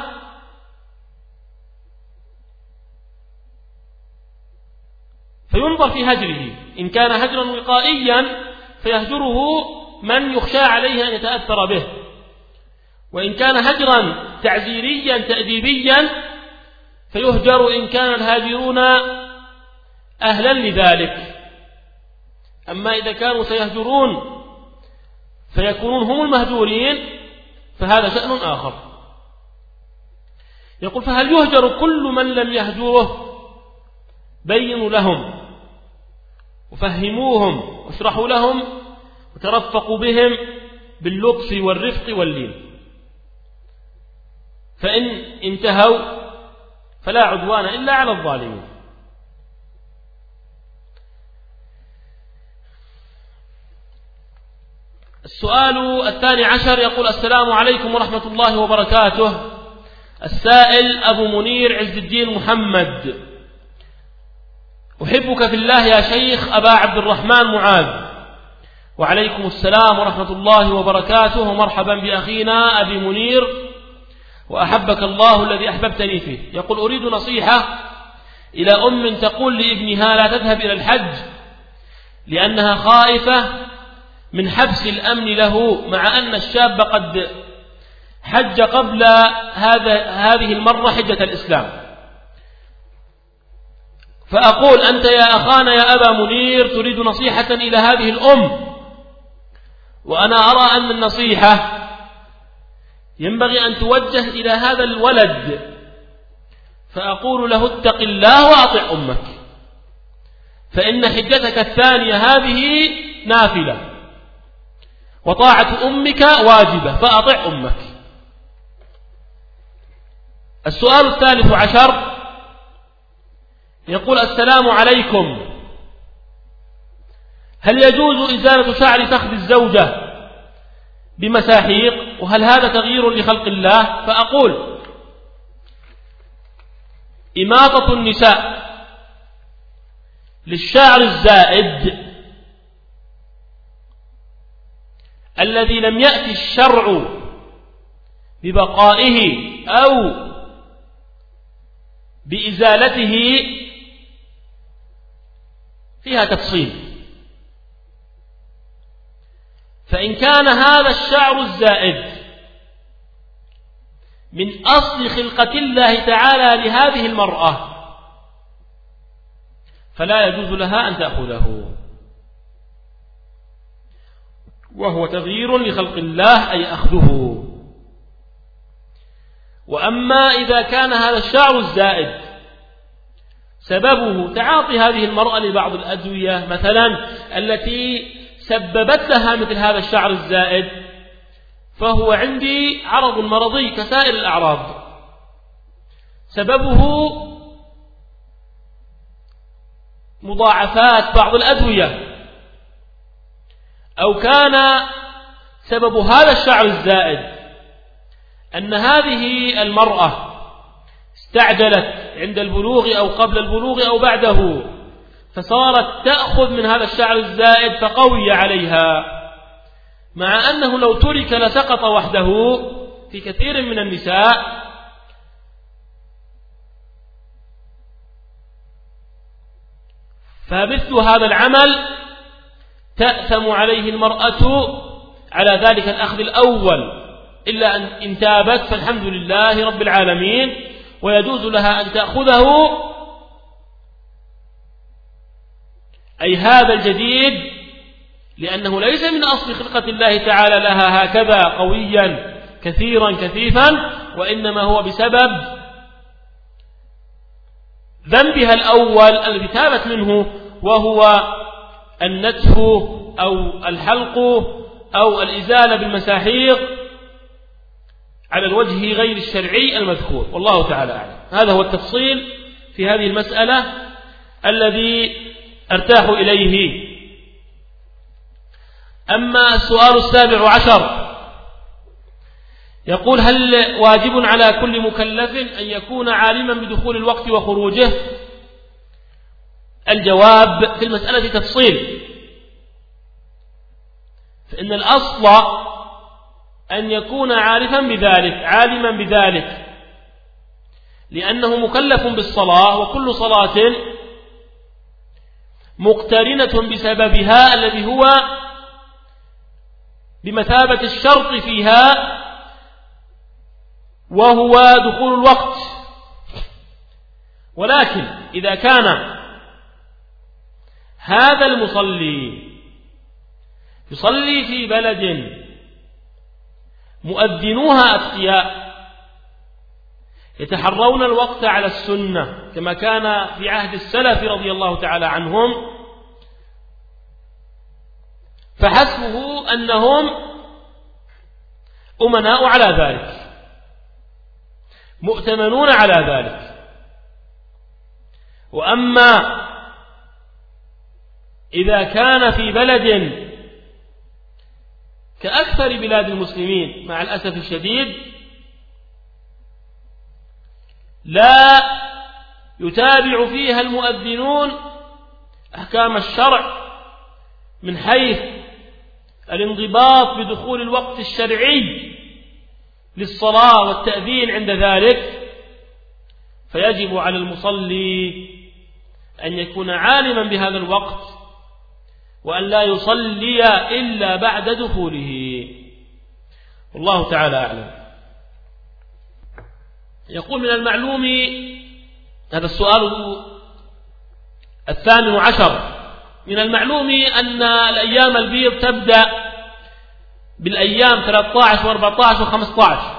فينظر في هجره. إن كان هجرا وقائيا فيهجره من يخشى عليه أن يتأثر به، وإن كان هجرا تعزيريا تأديبيا فيهجر إن كان الهاجرون أهلا لذلك. أما إذا كانوا سيهجرون فيكونون هم المهجورين فهذا شأن آخر. يقول: فهل يهجر كل من لم يهجره؟ بينوا لهم وفهموهم واشرحوا لهم وترفقوا بهم باللطف والرفق واللين، فإن انتهوا فلا عدوان إلا على الظالمين. السؤال الثاني عشر يقول: السلام عليكم ورحمة الله وبركاته. السائل أبو منير عز الدين محمد: أحبك في الله يا شيخ أبا عبد الرحمن معاذ. وعليكم السلام ورحمة الله وبركاته، ومرحبا بأخينا أبي منير، وأحبك الله الذي أحببتني فيه. يقول: أريد نصيحة إلى أم تقول لابنها لا تذهب إلى الحج لأنها خائفة من حبس الأمن له، مع أن الشاب قد حج قبل هذا هذه المرة حجة الإسلام. فأقول: أنت يا أخانا يا أبا منير تريد نصيحة إلى هذه الأم، وأنا أرى أن النصيحة ينبغي أن توجه إلى هذا الولد، فأقول له: اتق الله وأطع أمك، فإن حجتك الثانية هذه نافلة، وطاعة أمك واجبة، فأطع أمك. السؤال الثالث عشر يقول: السلام عليكم، هل يجوز إزالة شعر فخذ الزوجة بمساحيق، وهل هذا تغيير لخلق الله؟ فأقول: إماطة النساء للشعر الزائد الذي لم يأتي الشرع ببقائه أو بإزالته فيها تفصيل. فإن كان هذا الشعر الزائد من أصل خلقة الله تعالى لهذه المرأة فلا يجوز لها أن تأخذه، وهو تغيير لخلق الله أي أخذه. وأما إذا كان هذا الشعر الزائد سببه تعاطي هذه المرأة لبعض الأدوية مثلا التي سببت لها مثل هذا الشعر الزائد، فهو عندي عرض مرضي كسائر الأعراض، سببه مضاعفات بعض الأدوية، أو كان سبب هذا الشعر الزائد أن هذه المرأة استعجلت عند البلوغ أو قبل البلوغ أو بعده، فصارت تأخذ من هذا الشعر الزائد فقوي عليها، مع أنه لو ترك لسقط وحده في كثير من النساء. فمثل هذا العمل تأثم عليه المرأة على ذلك الأخذ الأول، إلا أن تابت فالحمد لله رب العالمين، ويجوز لها أن تأخذه أي هذا الجديد، لأنه ليس من أصل خلقة الله تعالى لها هكذا قويا كثيرا كثيفا، وإنما هو بسبب ذنبها الأول الذي تابت منه، وهو النتف أو الحلق أو الإزالة بالمساحيق على الوجه غير الشرعي المذكور، والله تعالى أعلم. هذا هو التفصيل في هذه المسألة الذي أرتاح إليه. أما السؤال السابع عشر يقول: هل واجب على كل مكلف أن يكون عالما بدخول الوقت وخروجه؟ الجواب في المسألة تفصيل، فإن الأصل أن يكون عارفا بذلك عالما بذلك، لأنه مكلف بالصلاة، وكل صلاة مقترنة بسببها الذي هو بمثابة الشرط فيها، وهو دخول الوقت. ولكن إذا كان هذا المصلي يصلي في بلد مؤذنوها أتقياء يتحرون الوقت على السنة كما كان في عهد السلف رضي الله تعالى عنهم، فحسبه أنهم أمناء على ذلك، مؤتمنون على ذلك. وأما إذا كان في بلد كأكثر بلاد المسلمين مع الأسف الشديد لا يتابع فيها المؤذنون أحكام الشرع من حيث الانضباط بدخول الوقت الشرعي للصلاة والتأذين عند ذلك، فيجب على المصلي أن يكون عالما بهذا الوقت، وأن لا يصلي إلا بعد دخوله. والله تعالى أعلم. يقول من المعلوم، هذا السؤال الثامن عشر، من المعلوم أن الأيام البيض تبدأ بالأيام ثلاثة عشر وأربعة عشر وخمسة عشر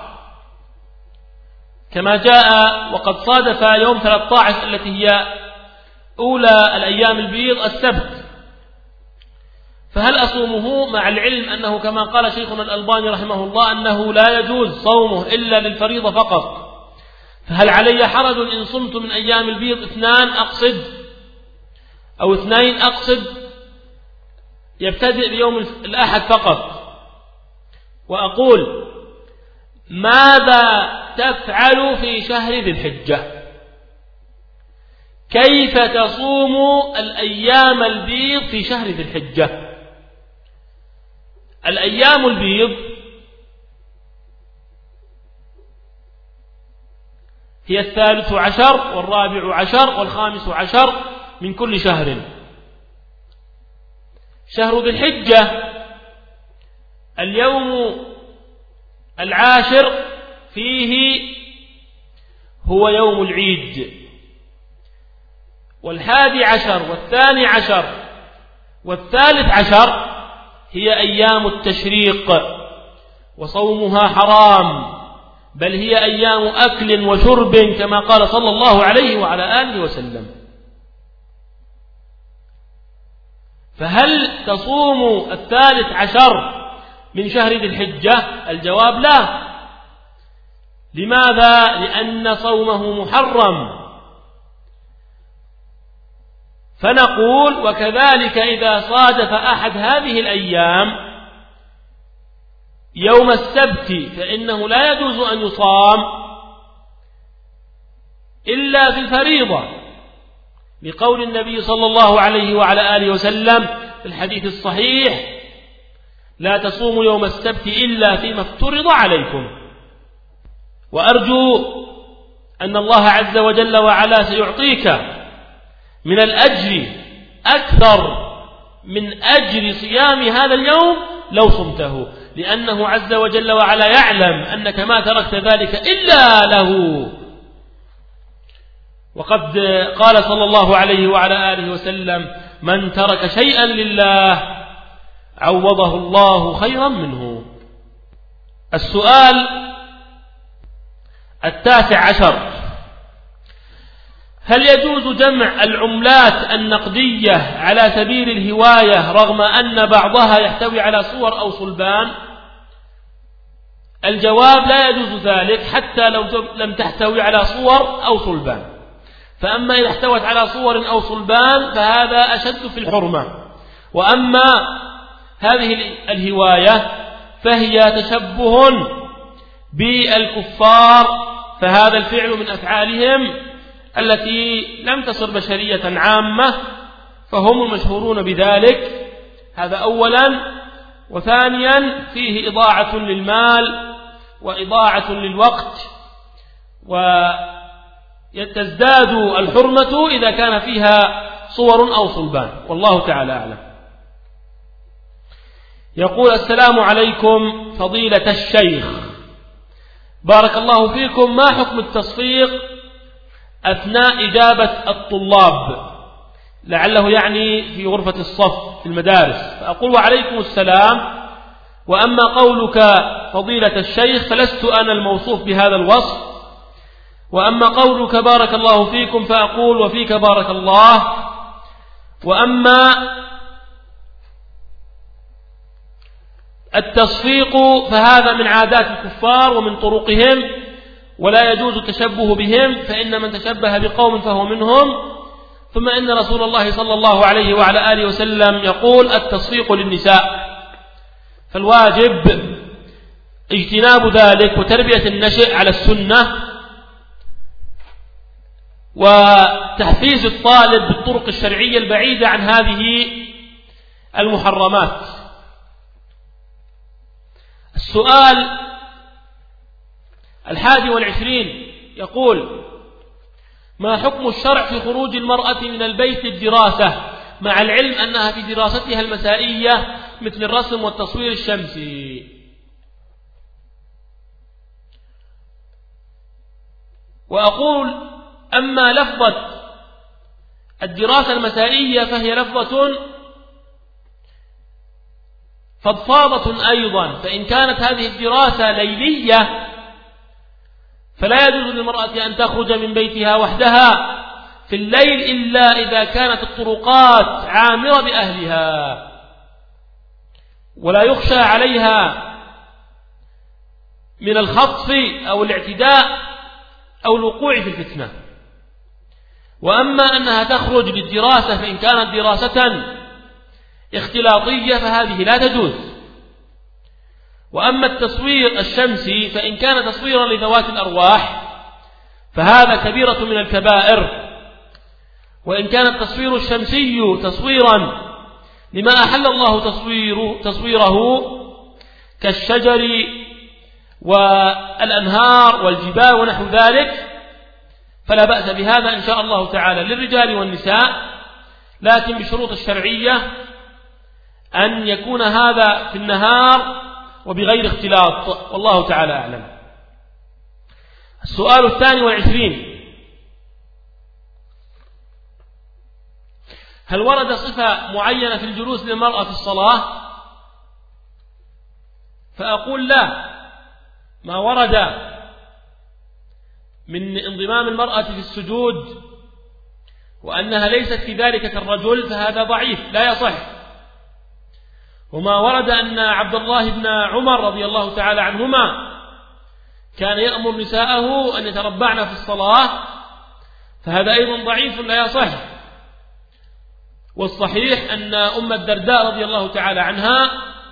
كما جاء، وقد صادف يوم ثلاثة عشر التي هي أولى الأيام البيض السبت، فهل أصومه مع العلم أنه كما قال شيخنا الألباني رحمه الله أنه لا يجوز صومه إلا للفريضة فقط، فهل علي حرج إن صمت من أيام البيض اثنان أقصد أو اثنين أقصد يبتدئ بيوم الأحد فقط؟ وأقول ماذا تفعل في شهر ذي الحجة؟ كيف تصوم الأيام البيض في شهر ذي الحجة؟ الأيام البيض هي الثالث عشر والرابع عشر والخامس عشر من كل شهر. شهر ذي الحجة اليوم العاشر فيه هو يوم العيد، والحادي عشر والثاني عشر والثالث عشر هي أيام التشريق، وصومها حرام، بل هي أيام أكل وشرب كما قال صلى الله عليه وعلى آله وسلم. فهل تصوم الثالث عشر من شهر ذي الحجة؟ الجواب لا. لماذا؟ لأن صومه محرم. فنقول وكذلك إذا صادف أحد هذه الأيام يوم السبت فإنه لا يجوز أن يصام إلا في الفريضة، لقول النبي صلى الله عليه وعلى آله وسلم في الحديث الصحيح: لا تصوموا يوم السبت إلا فيما افترض عليكم. وأرجو أن الله عز وجل وعلا سيعطيك من الأجر أكثر من أجر صيام هذا اليوم لو صمته، لأنه عز وجل وعلا يعلم أنك ما تركت ذلك إلا له. وقد قال صلى الله عليه وعلى آله وسلم: من ترك شيئا لله عوضه الله خيرا منه. السؤال التاسع عشر: هل يجوز جمع العملات النقدية على سبيل الهواية رغم أن بعضها يحتوي على صور أو صلبان؟ الجواب: لا يجوز ذلك حتى لو لم تحتوي على صور أو صلبان. فأما إذا احتوت على صور أو صلبان فهذا أشد في الحرمة، وأما هذه الهواية فهي تشبه بالكفار، فهذا الفعل من أفعالهم التي لم تصر بشرية عامة فهم المشهورون بذلك. هذا أولا. وثانيا فيه إضاعة للمال وإضاعة للوقت، وتزداد الحرمة إذا كان فيها صور أو صلبان، والله تعالى أعلم. يقول: السلام عليكم فضيلة الشيخ، بارك الله فيكم، ما حكم التصفيق أثناء إجابة الطلاب؟ لعله يعني في غرفة الصف في المدارس. فأقول: وعليكم السلام، وأما قولك فضيلة الشيخ فلست أنا الموصوف بهذا الوصف، وأما قولك بارك الله فيكم فأقول وفيك بارك الله. وأما التصفيق فهذا من عادات الكفار ومن طرقهم، ولا يجوز التشبه بهم، فإن من تشبه بقوم فهو منهم. ثم إن رسول الله صلى الله عليه وعلى آله وسلم يقول: التصفيق للنساء، فالواجب اجتناب ذلك وتربية النشء على السنة، وتحفيز الطالب بالطرق الشرعية البعيدة عن هذه المحرمات. السؤال الحادي والعشرين يقول: ما حكم الشرع في خروج المرأة من البيت للدراسة، مع العلم أنها في دراستها المسائية مثل الرسم والتصوير الشمسي؟ وأقول: أما لفظة الدراسة المسائية فهي لفظة فضفاضة أيضا، فإن كانت هذه الدراسة ليلية فلا يجوز للمرأة أن تخرج من بيتها وحدها في الليل إلا إذا كانت الطرقات عامرة بأهلها ولا يخشى عليها من الخطف أو الاعتداء أو الوقوع في الفتنة. وأما أنها تخرج للدراسة فإن كانت دراسة اختلاطية فهذه لا تجوز. وأما التصوير الشمسي فإن كان تصويرا لذوات الأرواح فهذا كبيرة من الكبائر. وإن كان التصوير الشمسي تصويرا لما أحل الله تصويره, تصويره كالشجر والأنهار والجبال ونحو ذلك فلا بأس بهذا إن شاء الله تعالى للرجال والنساء، لكن بشروط الشرعية أن يكون هذا في النهار وبغير اختلاط، والله تعالى أعلم. السؤال الثاني والعشرين: هل ورد صفة معينة في الجلوس للمرأة في الصلاة؟ فأقول لا، ما ورد من انضمام المرأة في السجود وأنها ليست في ذلك كالرجل فهذا ضعيف لا يصح. وما ورد أن عبد الله بن عمر رضي الله تعالى عنهما كان يأمر نساءه أن يتربعن في الصلاة فهذا أيضا ضعيف لا يصح. والصحيح أن أم الدرداء رضي الله تعالى عنها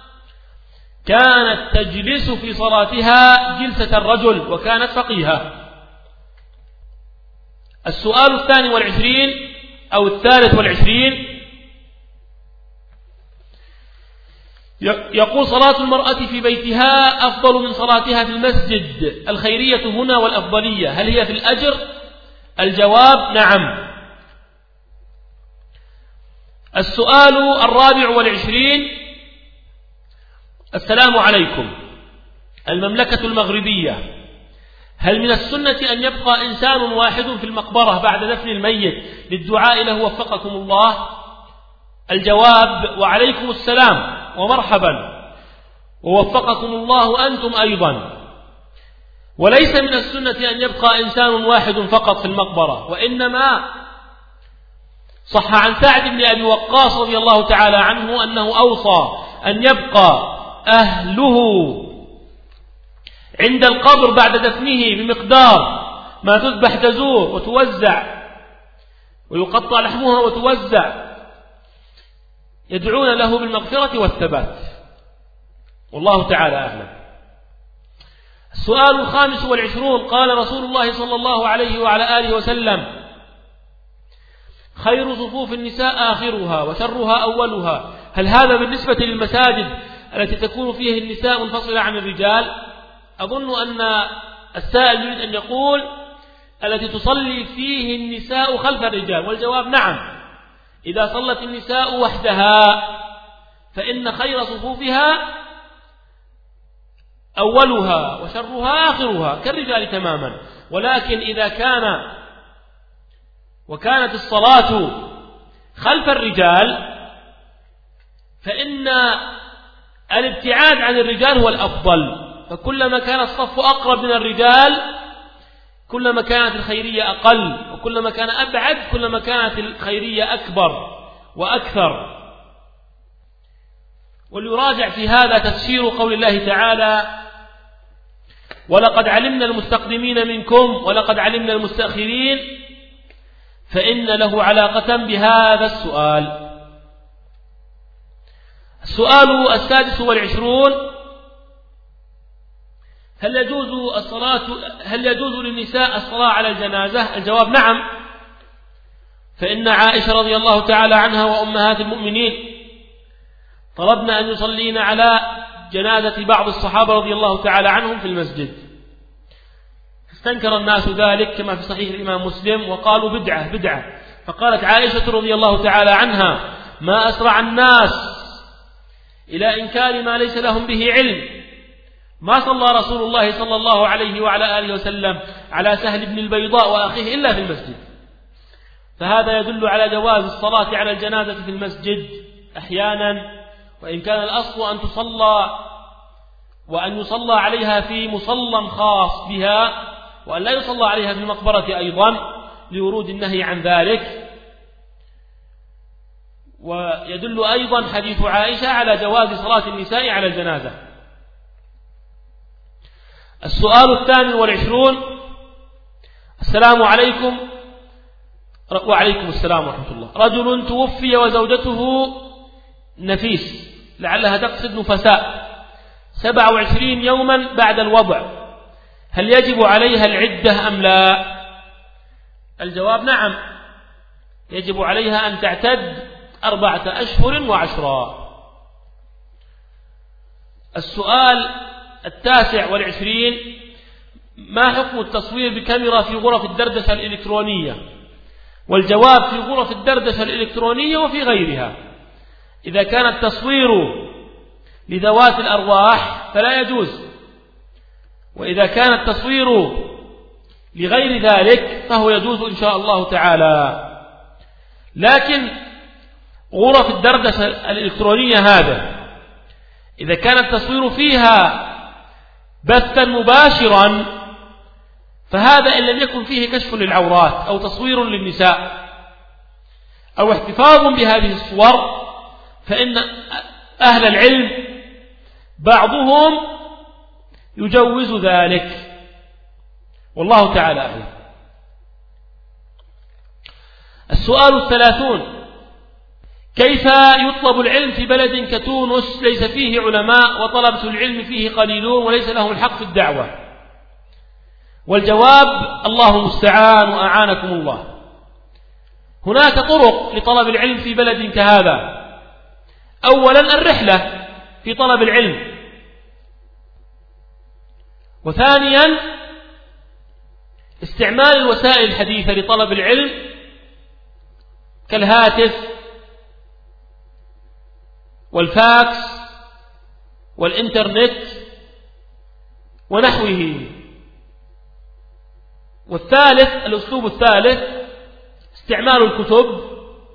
كانت تجلس في صلاتها جلسة الرجل وكانت فقيهة. السؤال الثاني والعشرين أو الثالث والعشرين يقول: صلاة المرأة في بيتها أفضل من صلاتها في المسجد، الخيرية هنا والأفضلية هل هي في الأجر؟ الجواب: نعم. السؤال الرابع والعشرين: السلام عليكم، المملكة المغربية، هل من السنة أن يبقى إنسان واحد في المقبرة بعد دفن الميت للدعاء له وفقكم الله؟ الجواب: وعليكم السلام ومرحبا ووفقكم الله أنتم أيضا. وليس من السنة أن يبقى إنسان واحد فقط في المقبرة، وإنما صح عن سعد بن أبي وقاص رضي الله تعالى عنه أنه أوصى أن يبقى أهله عند القبر بعد دفنه بمقدار ما تذبح جزور وتوزع ويقطع لحمها وتوزع، يدعون له بالمغفرة والثبات، والله تعالى أعلم. السؤال الخامس والعشرون: قال رسول الله صلى الله عليه وعلى آله وسلم: خير صفوف النساء آخرها وشرها أولها. هل هذا بالنسبة للمساجد التي تكون فيه النساء منفصلة عن الرجال؟ أظن أن السائل يريد أن يقول التي تصلي فيه النساء خلف الرجال، والجواب نعم. إذا صلت النساء وحدها فإن خير صفوفها أولها وشرها آخرها كالرجال تماما. ولكن إذا كان وكانت الصلاة خلف الرجال فإن الابتعاد عن الرجال هو الأفضل، فكلما كان الصف أقرب من الرجال كلما كانت الخيرية أقل، وكلما كان أبعد كلما كانت الخيرية أكبر وأكثر. وليراجع في هذا تفسير قول الله تعالى: ولقد علمنا المستقدمين منكم ولقد علمنا المستأخرين، فإن له علاقة بهذا السؤال. السؤال السادس والعشرون: هل يجوز الصلاة هل يجوز للنساء الصلاة على الجنازة؟ الجواب نعم، فإن عائشة رضي الله تعالى عنها وأمهات المؤمنين طلبنا أن يصلين على جنازة بعض الصحابة رضي الله تعالى عنهم في المسجد، استنكر الناس ذلك كما في صحيح الإمام مسلم وقالوا بدعة بدعة، فقالت عائشة رضي الله تعالى عنها: ما أسرع الناس إلى إنكار ما ليس لهم به علم، ما صلى رسول الله صلى الله عليه وعلى آله وسلم على سهل بن البيضاء وأخيه إلا في المسجد. فهذا يدل على جواز الصلاة على الجنازة في المسجد أحيانا، وإن كان الأصل أن تصلى وأن يصلى عليها في مصلى خاص بها، وأن لا يصلى عليها في المقبرة أيضا لورود النهي عن ذلك. ويدل أيضا حديث عائشة على جواز صلاة النساء على الجنازة. السؤال الثامن والعشرون: السلام عليكم. وعليكم السلام ورحمة الله. رجل توفي وزوجته نفيس، لعلها تقصد نفساء، سبع وعشرين يوما بعد الوضع، هل يجب عليها العدة أم لا؟ الجواب نعم، يجب عليها أن تعتد أربعة أشهر وعشرا. السؤال التاسع والعشرين: ما حكم التصوير بكاميرا في غرف الدردشة الإلكترونية؟ والجواب: في غرف الدردشة الإلكترونية وفي غيرها. إذا كان التصوير لذوات الأرواح فلا يجوز، وإذا كان التصوير لغير ذلك فهو يجوز إن شاء الله تعالى. لكن غرف الدردشة الإلكترونية هذا إذا كان التصوير فيها بثا مباشرا فهذا إن لم يكن فيه كشف للعورات أو تصوير للنساء أو احتفاظ بهذه الصور، فإن أهل العلم بعضهم يجوز ذلك، والله تعالى أعلم. السؤال الثلاثون: كيف يطلب العلم في بلد كتونس ليس فيه علماء وطلبة العلم فيه قليلون وليس لهم الحق في الدعوة؟ والجواب: الله المستعان وأعانكم الله. هناك طرق لطلب العلم في بلد كهذا. أولا الرحلة في طلب العلم، وثانيا استعمال الوسائل الحديثة لطلب العلم كالهاتف والفاكس والإنترنت ونحوه. والثالث الأسلوب الثالث استعمال الكتب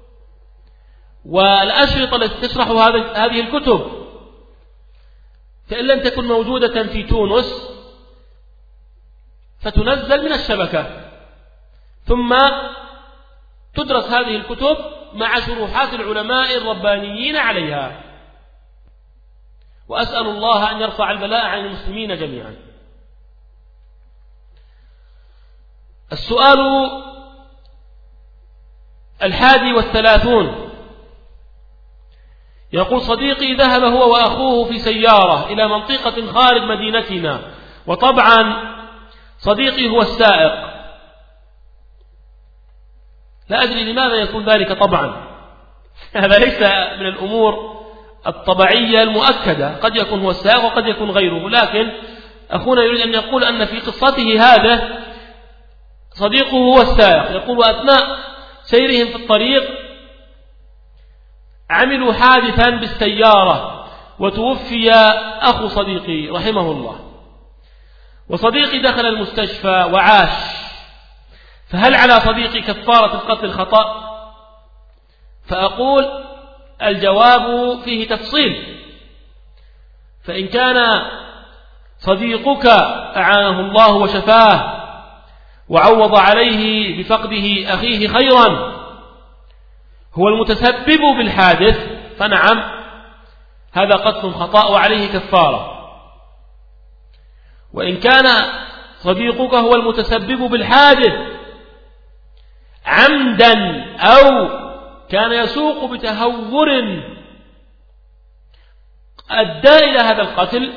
والأشرطة التي تشرح هذه الكتب، فإن لم تكن موجودة في تونس فتنزل من الشبكة ثم تدرس هذه الكتب مع شروحات العلماء الربانيين عليها. وأسأل الله أن يرفع البلاء عن المسلمين جميعا. السؤال الحادي والثلاثون: يقول صديقي ذهب هو وأخوه في سيارة إلى منطقة خارج مدينتنا، وطبعا صديقي هو السائق، لا أدري لماذا يكون ذلك طبعا، هذا ليس من الأمور الطبيعية المؤكدة، قد يكون هو السائق وقد يكون غيره، لكن أخونا يريد أن يقول أن في قصته هذا صديقه هو السائق، يقول أثناء سيرهم في الطريق عملوا حادثا بالسيارة وتوفي أخو صديقي رحمه الله، وصديقي دخل المستشفى وعاش، فهل على صديقي كفارة القتل خطأ؟ فأقول الجواب فيه تفصيل، فإن كان صديقك أعانه الله وشفاه وعوض عليه بفقده أخيه خيرا هو المتسبب بالحادث فنعم هذا قتل خطأ وعليه كفارة. وإن كان صديقك هو المتسبب بالحادث عمدا أو كان يسوق بتهور أدى إلى هذا القتل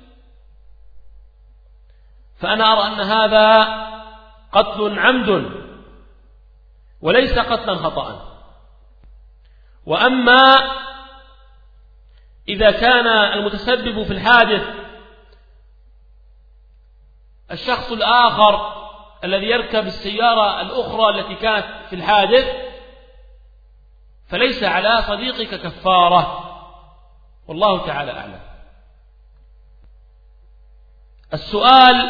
فأنا أرى أن هذا قتل عمد وليس قتلا خطأ. وأما إذا كان المتسبب في الحادث الشخص الآخر الذي يركب السيارة الأخرى التي كانت في الحادث فليس على صديقك كفارة، والله تعالى أعلم. السؤال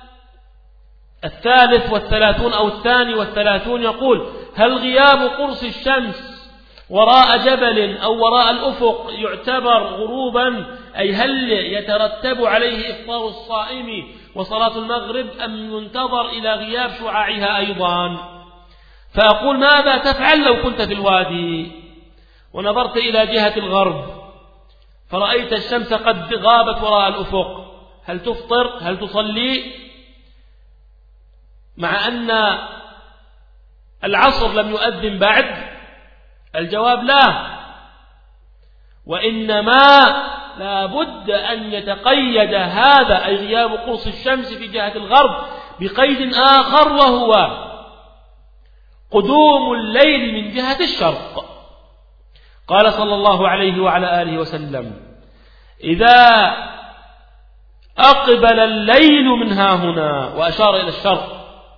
الثالث والثلاثون أو الثاني والثلاثون يقول: هل غياب قرص الشمس وراء جبل أو وراء الأفق يعتبر غروبا، أي هل يترتب عليه إفطار الصائم وصلاة المغرب أم ينتظر إلى غياب شعاعها أيضا؟ فأقول ماذا تفعل لو كنت في الوادي ونظرت إلى جهة الغرب فرأيت الشمس قد غابت وراء الأفق، هل تفطر؟ هل تصلي؟ مع أن العصر لم يؤذن بعد؟ الجواب لا، وإنما لا بد أن يتقيد هذا أي غياب قرص الشمس في جهة الغرب بقيد آخر، وهو قدوم الليل من جهة الشرق. قال صلى الله عليه وعلى آله وسلم: إذا أقبل الليل من ها هنا، وأشار إلى الشرق،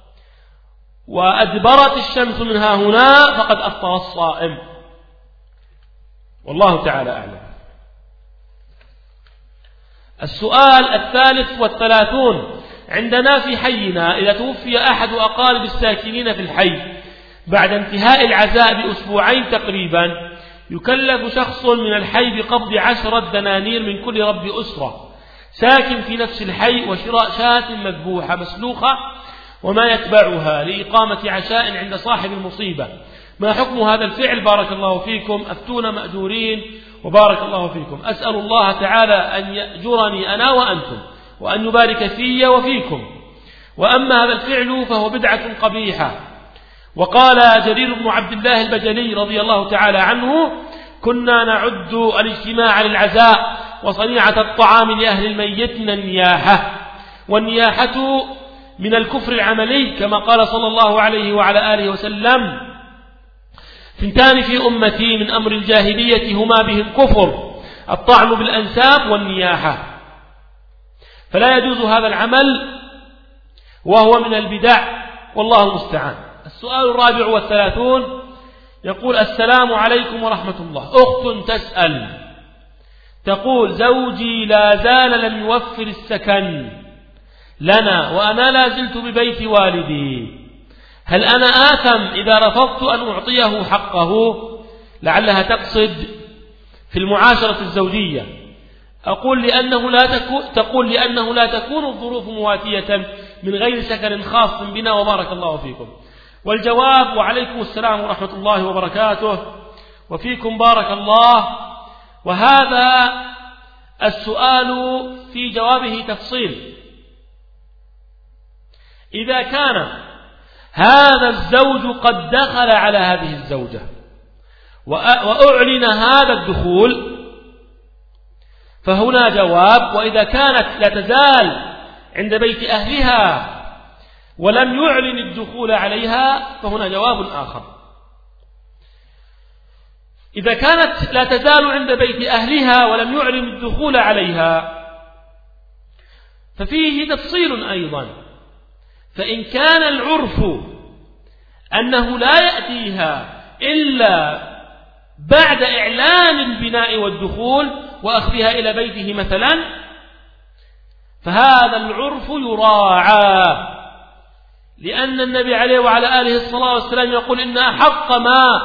وأدبرت الشمس من ها هنا فقد أفطر الصائم، والله تعالى أعلم. السؤال الثالث والثلاثون: عندنا في حينا إذا توفي أحد أقارب الساكنين في الحي بعد انتهاء العزاء بأسبوعين تقريبا يكلف شخص من الحي بقبض عشرة دنانير من كل رب أسرة ساكن في نفس الحي وشراء شاة مذبوحة مسلوخة وما يتبعها لإقامة عشاء عند صاحب المصيبة، ما حكم هذا الفعل؟ بارك الله فيكم، أفتونا مأجورين وبارك الله فيكم. أسأل الله تعالى أن يأجرني أنا وأنتم وأن يبارك في وفيكم. وأما هذا الفعل فهو بدعة قبيحة. وقال جرير بن عبد الله البجلي رضي الله تعالى عنه: كنا نعد الاجتماع للعزاء وصنيعة الطعام لأهل الميت من النياحة، والنياحة من الكفر العملي، كما قال صلى الله عليه وعلى آله وسلم: ثنتان في أمتي من أمر الجاهلية هما بهم كفر، الطعن بالأنساب والنياحة. فلا يجوز هذا العمل وهو من البدع، والله المستعان. السؤال الرابع والثلاثون يقول: السلام عليكم ورحمة الله. أخت تسأل تقول: زوجي لا زال لم يوفر السكن لنا وأنا لا زلت ببيت والدي، هل أنا آثم إذا رفضت أن أعطيه حقه؟ لعلها تقصد في المعاشرة الزوجية. أقول لأنه لا تكون تقول لأنه لا تكون الظروف مواتية من غير سكن خاص بنا، وبارك الله فيكم. والجواب: وعليكم السلام ورحمة الله وبركاته، وفيكم بارك الله. وهذا السؤال في جوابه تفصيل. إذا كان هذا الزوج قد دخل على هذه الزوجة وأعلن هذا الدخول فهنا جواب، وإذا كانت لا تزال عند بيت أهلها ولم يعلن الدخول عليها فهنا جواب آخر. إذا كانت لا تزال عند بيت أهلها ولم يعلن الدخول عليها ففيه تفصيل أيضا. فإن كان العرف أنه لا يأتيها إلا بعد إعلان البناء والدخول وأخذها إلى بيته مثلا، فهذا العرف يراعى، لأن النبي عليه وعلى آله الصلاة والسلام يقول إن أحق ما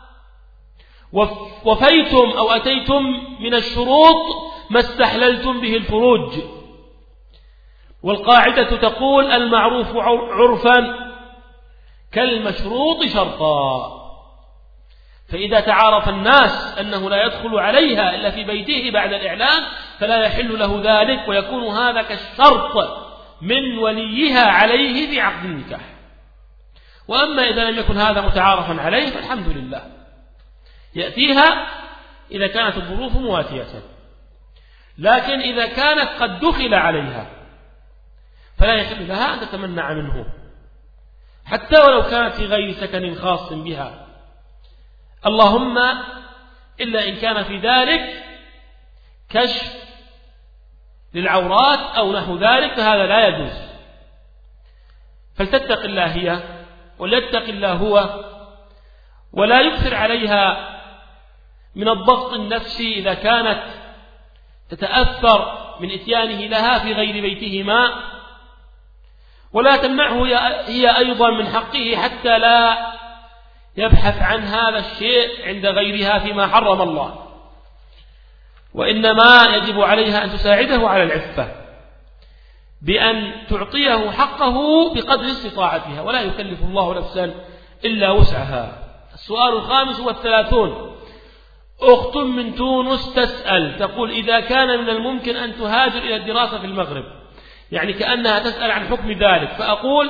وفيتم أو أتيتم من الشروط ما استحللتم به الفروج. والقاعدة تقول المعروف عرفا كالمشروط شرطا. فإذا تعارف الناس أنه لا يدخل عليها إلا في بيته بعد الإعلان فلا يحل له ذلك، ويكون هذا كالشرط من وليها عليه في عقد النكاح. وأما إذا لم يكن هذا متعارفا عليه فالحمد لله يأتيها إذا كانت الظروف مواتية. لكن إذا كانت قد دخل عليها فلا يحل لها أن تتمنع منه حتى ولو كانت في غير سكن خاص بها، اللهم إلا إن كان في ذلك كشف للعورات أو نحو ذلك فهذا لا يجوز. فلتتق الله هي وليتق الله هو، ولا يكثر عليها من الضغط النفسي إذا كانت تتأثر من إتيانه لها في غير بيتهما، ولا تمنعه هي أيضا من حقه حتى لا يبحث عن هذا الشيء عند غيرها فيما حرم الله. وإنما يجب عليها أن تساعده على العفة بأن تعطيه حقه بقدر استطاعتها، ولا يكلف الله نفسا إلا وسعها. السؤال الخامس والثلاثون، أخت من تونس تسأل تقول إذا كان من الممكن أن تهاجر إلى الدراسة في المغرب، يعني كأنها تسأل عن حكم ذلك، فأقول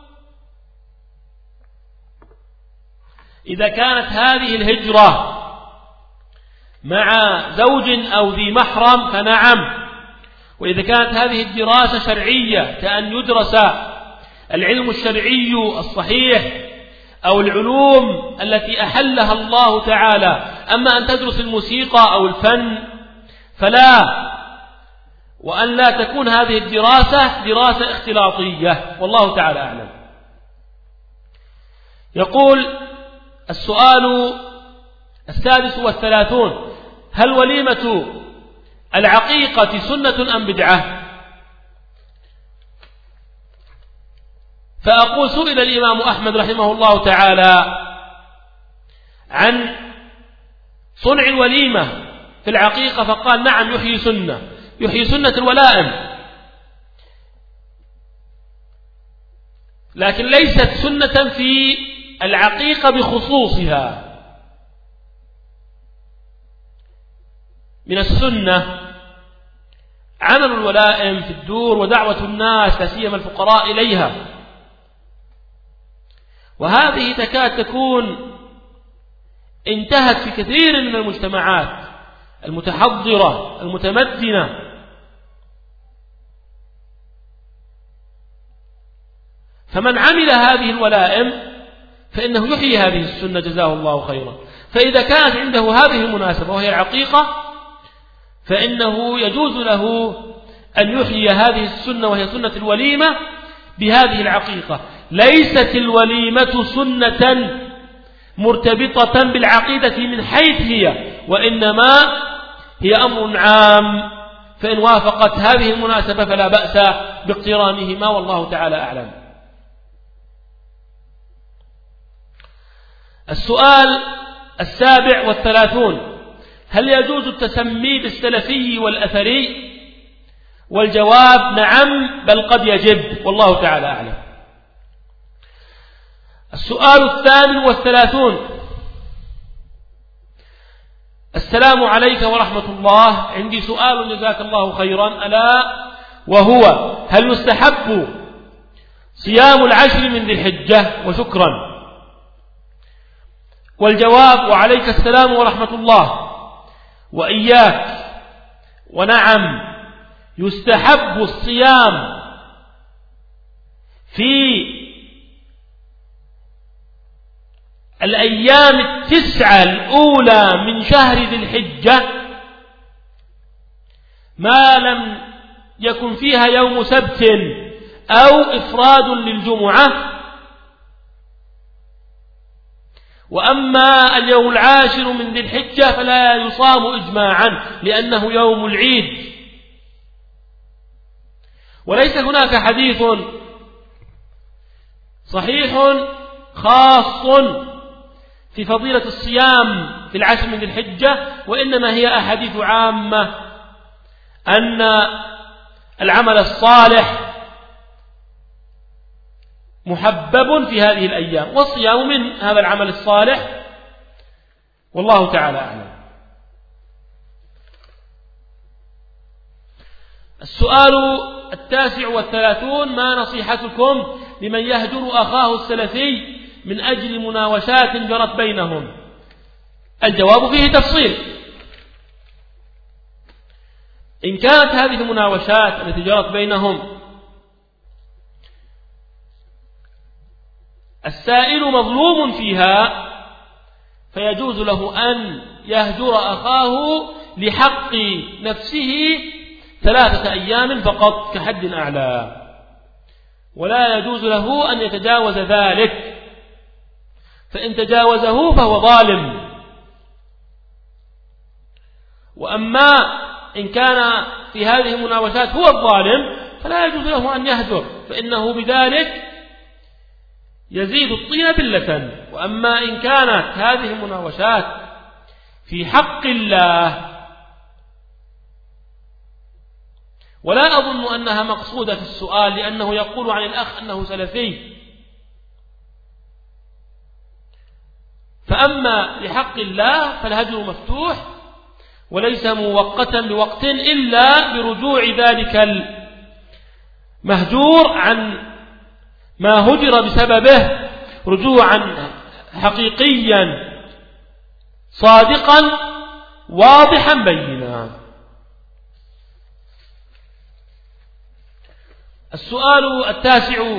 إذا كانت هذه الهجرة مع زوج أو ذي محرم فنعم، وإذا كانت هذه الدراسة شرعية كأن يدرس العلم الشرعي الصحيح أو العلوم التي أحلها الله تعالى، أما أن تدرس الموسيقى أو الفن فلا، وأن لا تكون هذه الدراسة دراسة اختلاطية، والله تعالى أعلم. يقول السؤال السادس والثلاثون، هل وليمة العقيقة سنة أم بدعة؟ فأقول سئل الإمام أحمد رحمه الله تعالى عن صنع الوليمة في العقيقة فقال نعم يحيي سنة يحيي سنة الولائم، لكن ليست سنة في العقيقة بخصوصها. من السنة عمل الولائم في الدور ودعوة الناس لا سيما الفقراء إليها، وهذه تكاد تكون انتهت في كثير من المجتمعات المتحضرة المتمدنة. فمن عمل هذه الولائم فإنه يحيي هذه السنة جزاه الله خيرا. فإذا كانت عنده هذه المناسبة وهي العقيقة فإنه يجوز له أن يحيي هذه السنة وهي سنة الوليمة بهذه العقيقة. ليست الوليمة سنة مرتبطة بالعقيدة من حيث هي، وإنما هي أمر عام، فإن وافقت هذه المناسبة فلا بأس باقترانهما، والله تعالى أعلم. السؤال السابع والثلاثون، هل يجوز التسمي بالسلفي والأثري؟ والجواب نعم، بل قد يجب، والله تعالى أعلم. السؤال الثامن والثلاثون، السلام عليك ورحمة الله، عندي سؤال جزاك الله خيرا، ألا وهو هل يستحب صيام العشر من ذي الحجة؟ وشكرا. والجواب وعليك السلام ورحمة الله وإياك، ونعم يستحب الصيام في الأيام التسعة الأولى من شهر ذي الحجة ما لم يكن فيها يوم سبت أو إفراد للجمعة. وأما اليوم العاشر من ذي الحجة فلا يصام إجماعا لأنه يوم العيد. وليس هناك حديث صحيح خاص في فضيلة الصيام في العشر من ذي الحجة، وإنما هي أحاديث عامة أن العمل الصالح محبب في هذه الأيام، والصيام من هذا العمل الصالح، والله تعالى أعلم. السؤال التاسع والثلاثون: ما نصيحتكم لمن يهجر أخاه السلفي من أجل مناوشات جرت بينهم؟ الجواب فيه تفصيل. إن كانت هذه المناوشات التي جرت بينهم السائل مظلوم فيها فيجوز له أن يهجر أخاه لحق نفسه ثلاثة أيام فقط كحد أعلى، ولا يجوز له أن يتجاوز ذلك، فإن تجاوزه فهو ظالم. وأما إن كان في هذه المناوشات هو الظالم فلا يجوز له أن يهجر، فإنه بذلك يزيد الطين بلة. وأما إن كانت هذه المناوشات في حق الله، ولا أظن أنها مقصودة في السؤال لأنه يقول عن الأخ أنه سلفي، فأما لحق الله فالهجر مفتوح وليس موقتا بوقت إلا برجوع ذلك المهجور عن ما هجر بسببه رجوعا حقيقيا صادقا واضحا بينا. السؤال التاسع،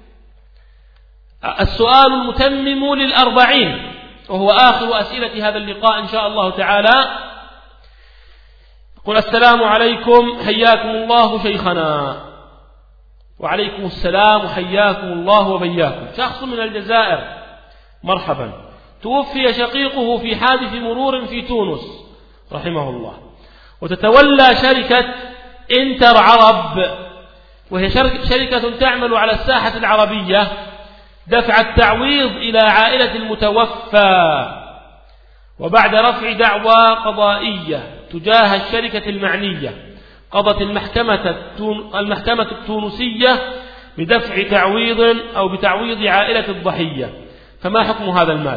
السؤال المتمم للأربعين وهو آخر أسئلة هذا اللقاء إن شاء الله تعالى. قل: السلام عليكم، حياكم الله شيخنا. وعليكم السلام وحياكم الله وبياكم. شخص من الجزائر، مرحبا. توفي شقيقه في حادث مرور في تونس رحمه الله، وتتولى شركة انتر عرب، وهي شركة تعمل على الساحة العربية، دفع التعويض إلى عائلة المتوفى، وبعد رفع دعوى قضائية تجاه الشركة المعنية قضت المحكمة المحكمة التونسية بدفع تعويض أو بتعويض عائلة الضحية. فما حكم هذا المال؟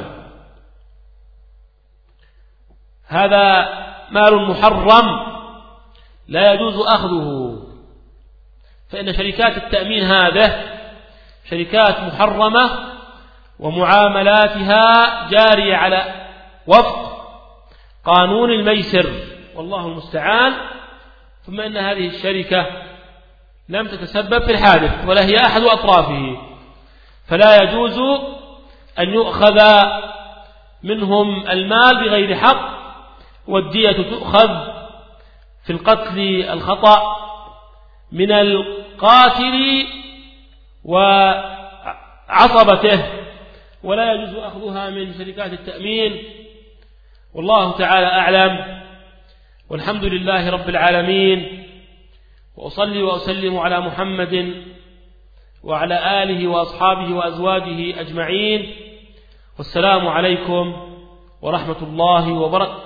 هذا مال محرم لا يجوز أخذه، فإن شركات التأمين هذه شركات محرمة ومعاملاتها جارية على وفق قانون الميسر، والله المستعان. ثم إن هذه الشركة لم تتسبب في الحادث ولا هي أحد أطرافه، فلا يجوز أن يؤخذ منهم المال بغير حق، والدية تؤخذ في القتل الخطأ من القاتل وعصبته، ولا يجوز أخذها من شركات التأمين، والله تعالى أعلم. والحمد لله رب العالمين، وأصلي وأسلم على محمد وعلى آله وأصحابه وأزواجه أجمعين، والسلام عليكم ورحمة الله وبركاته.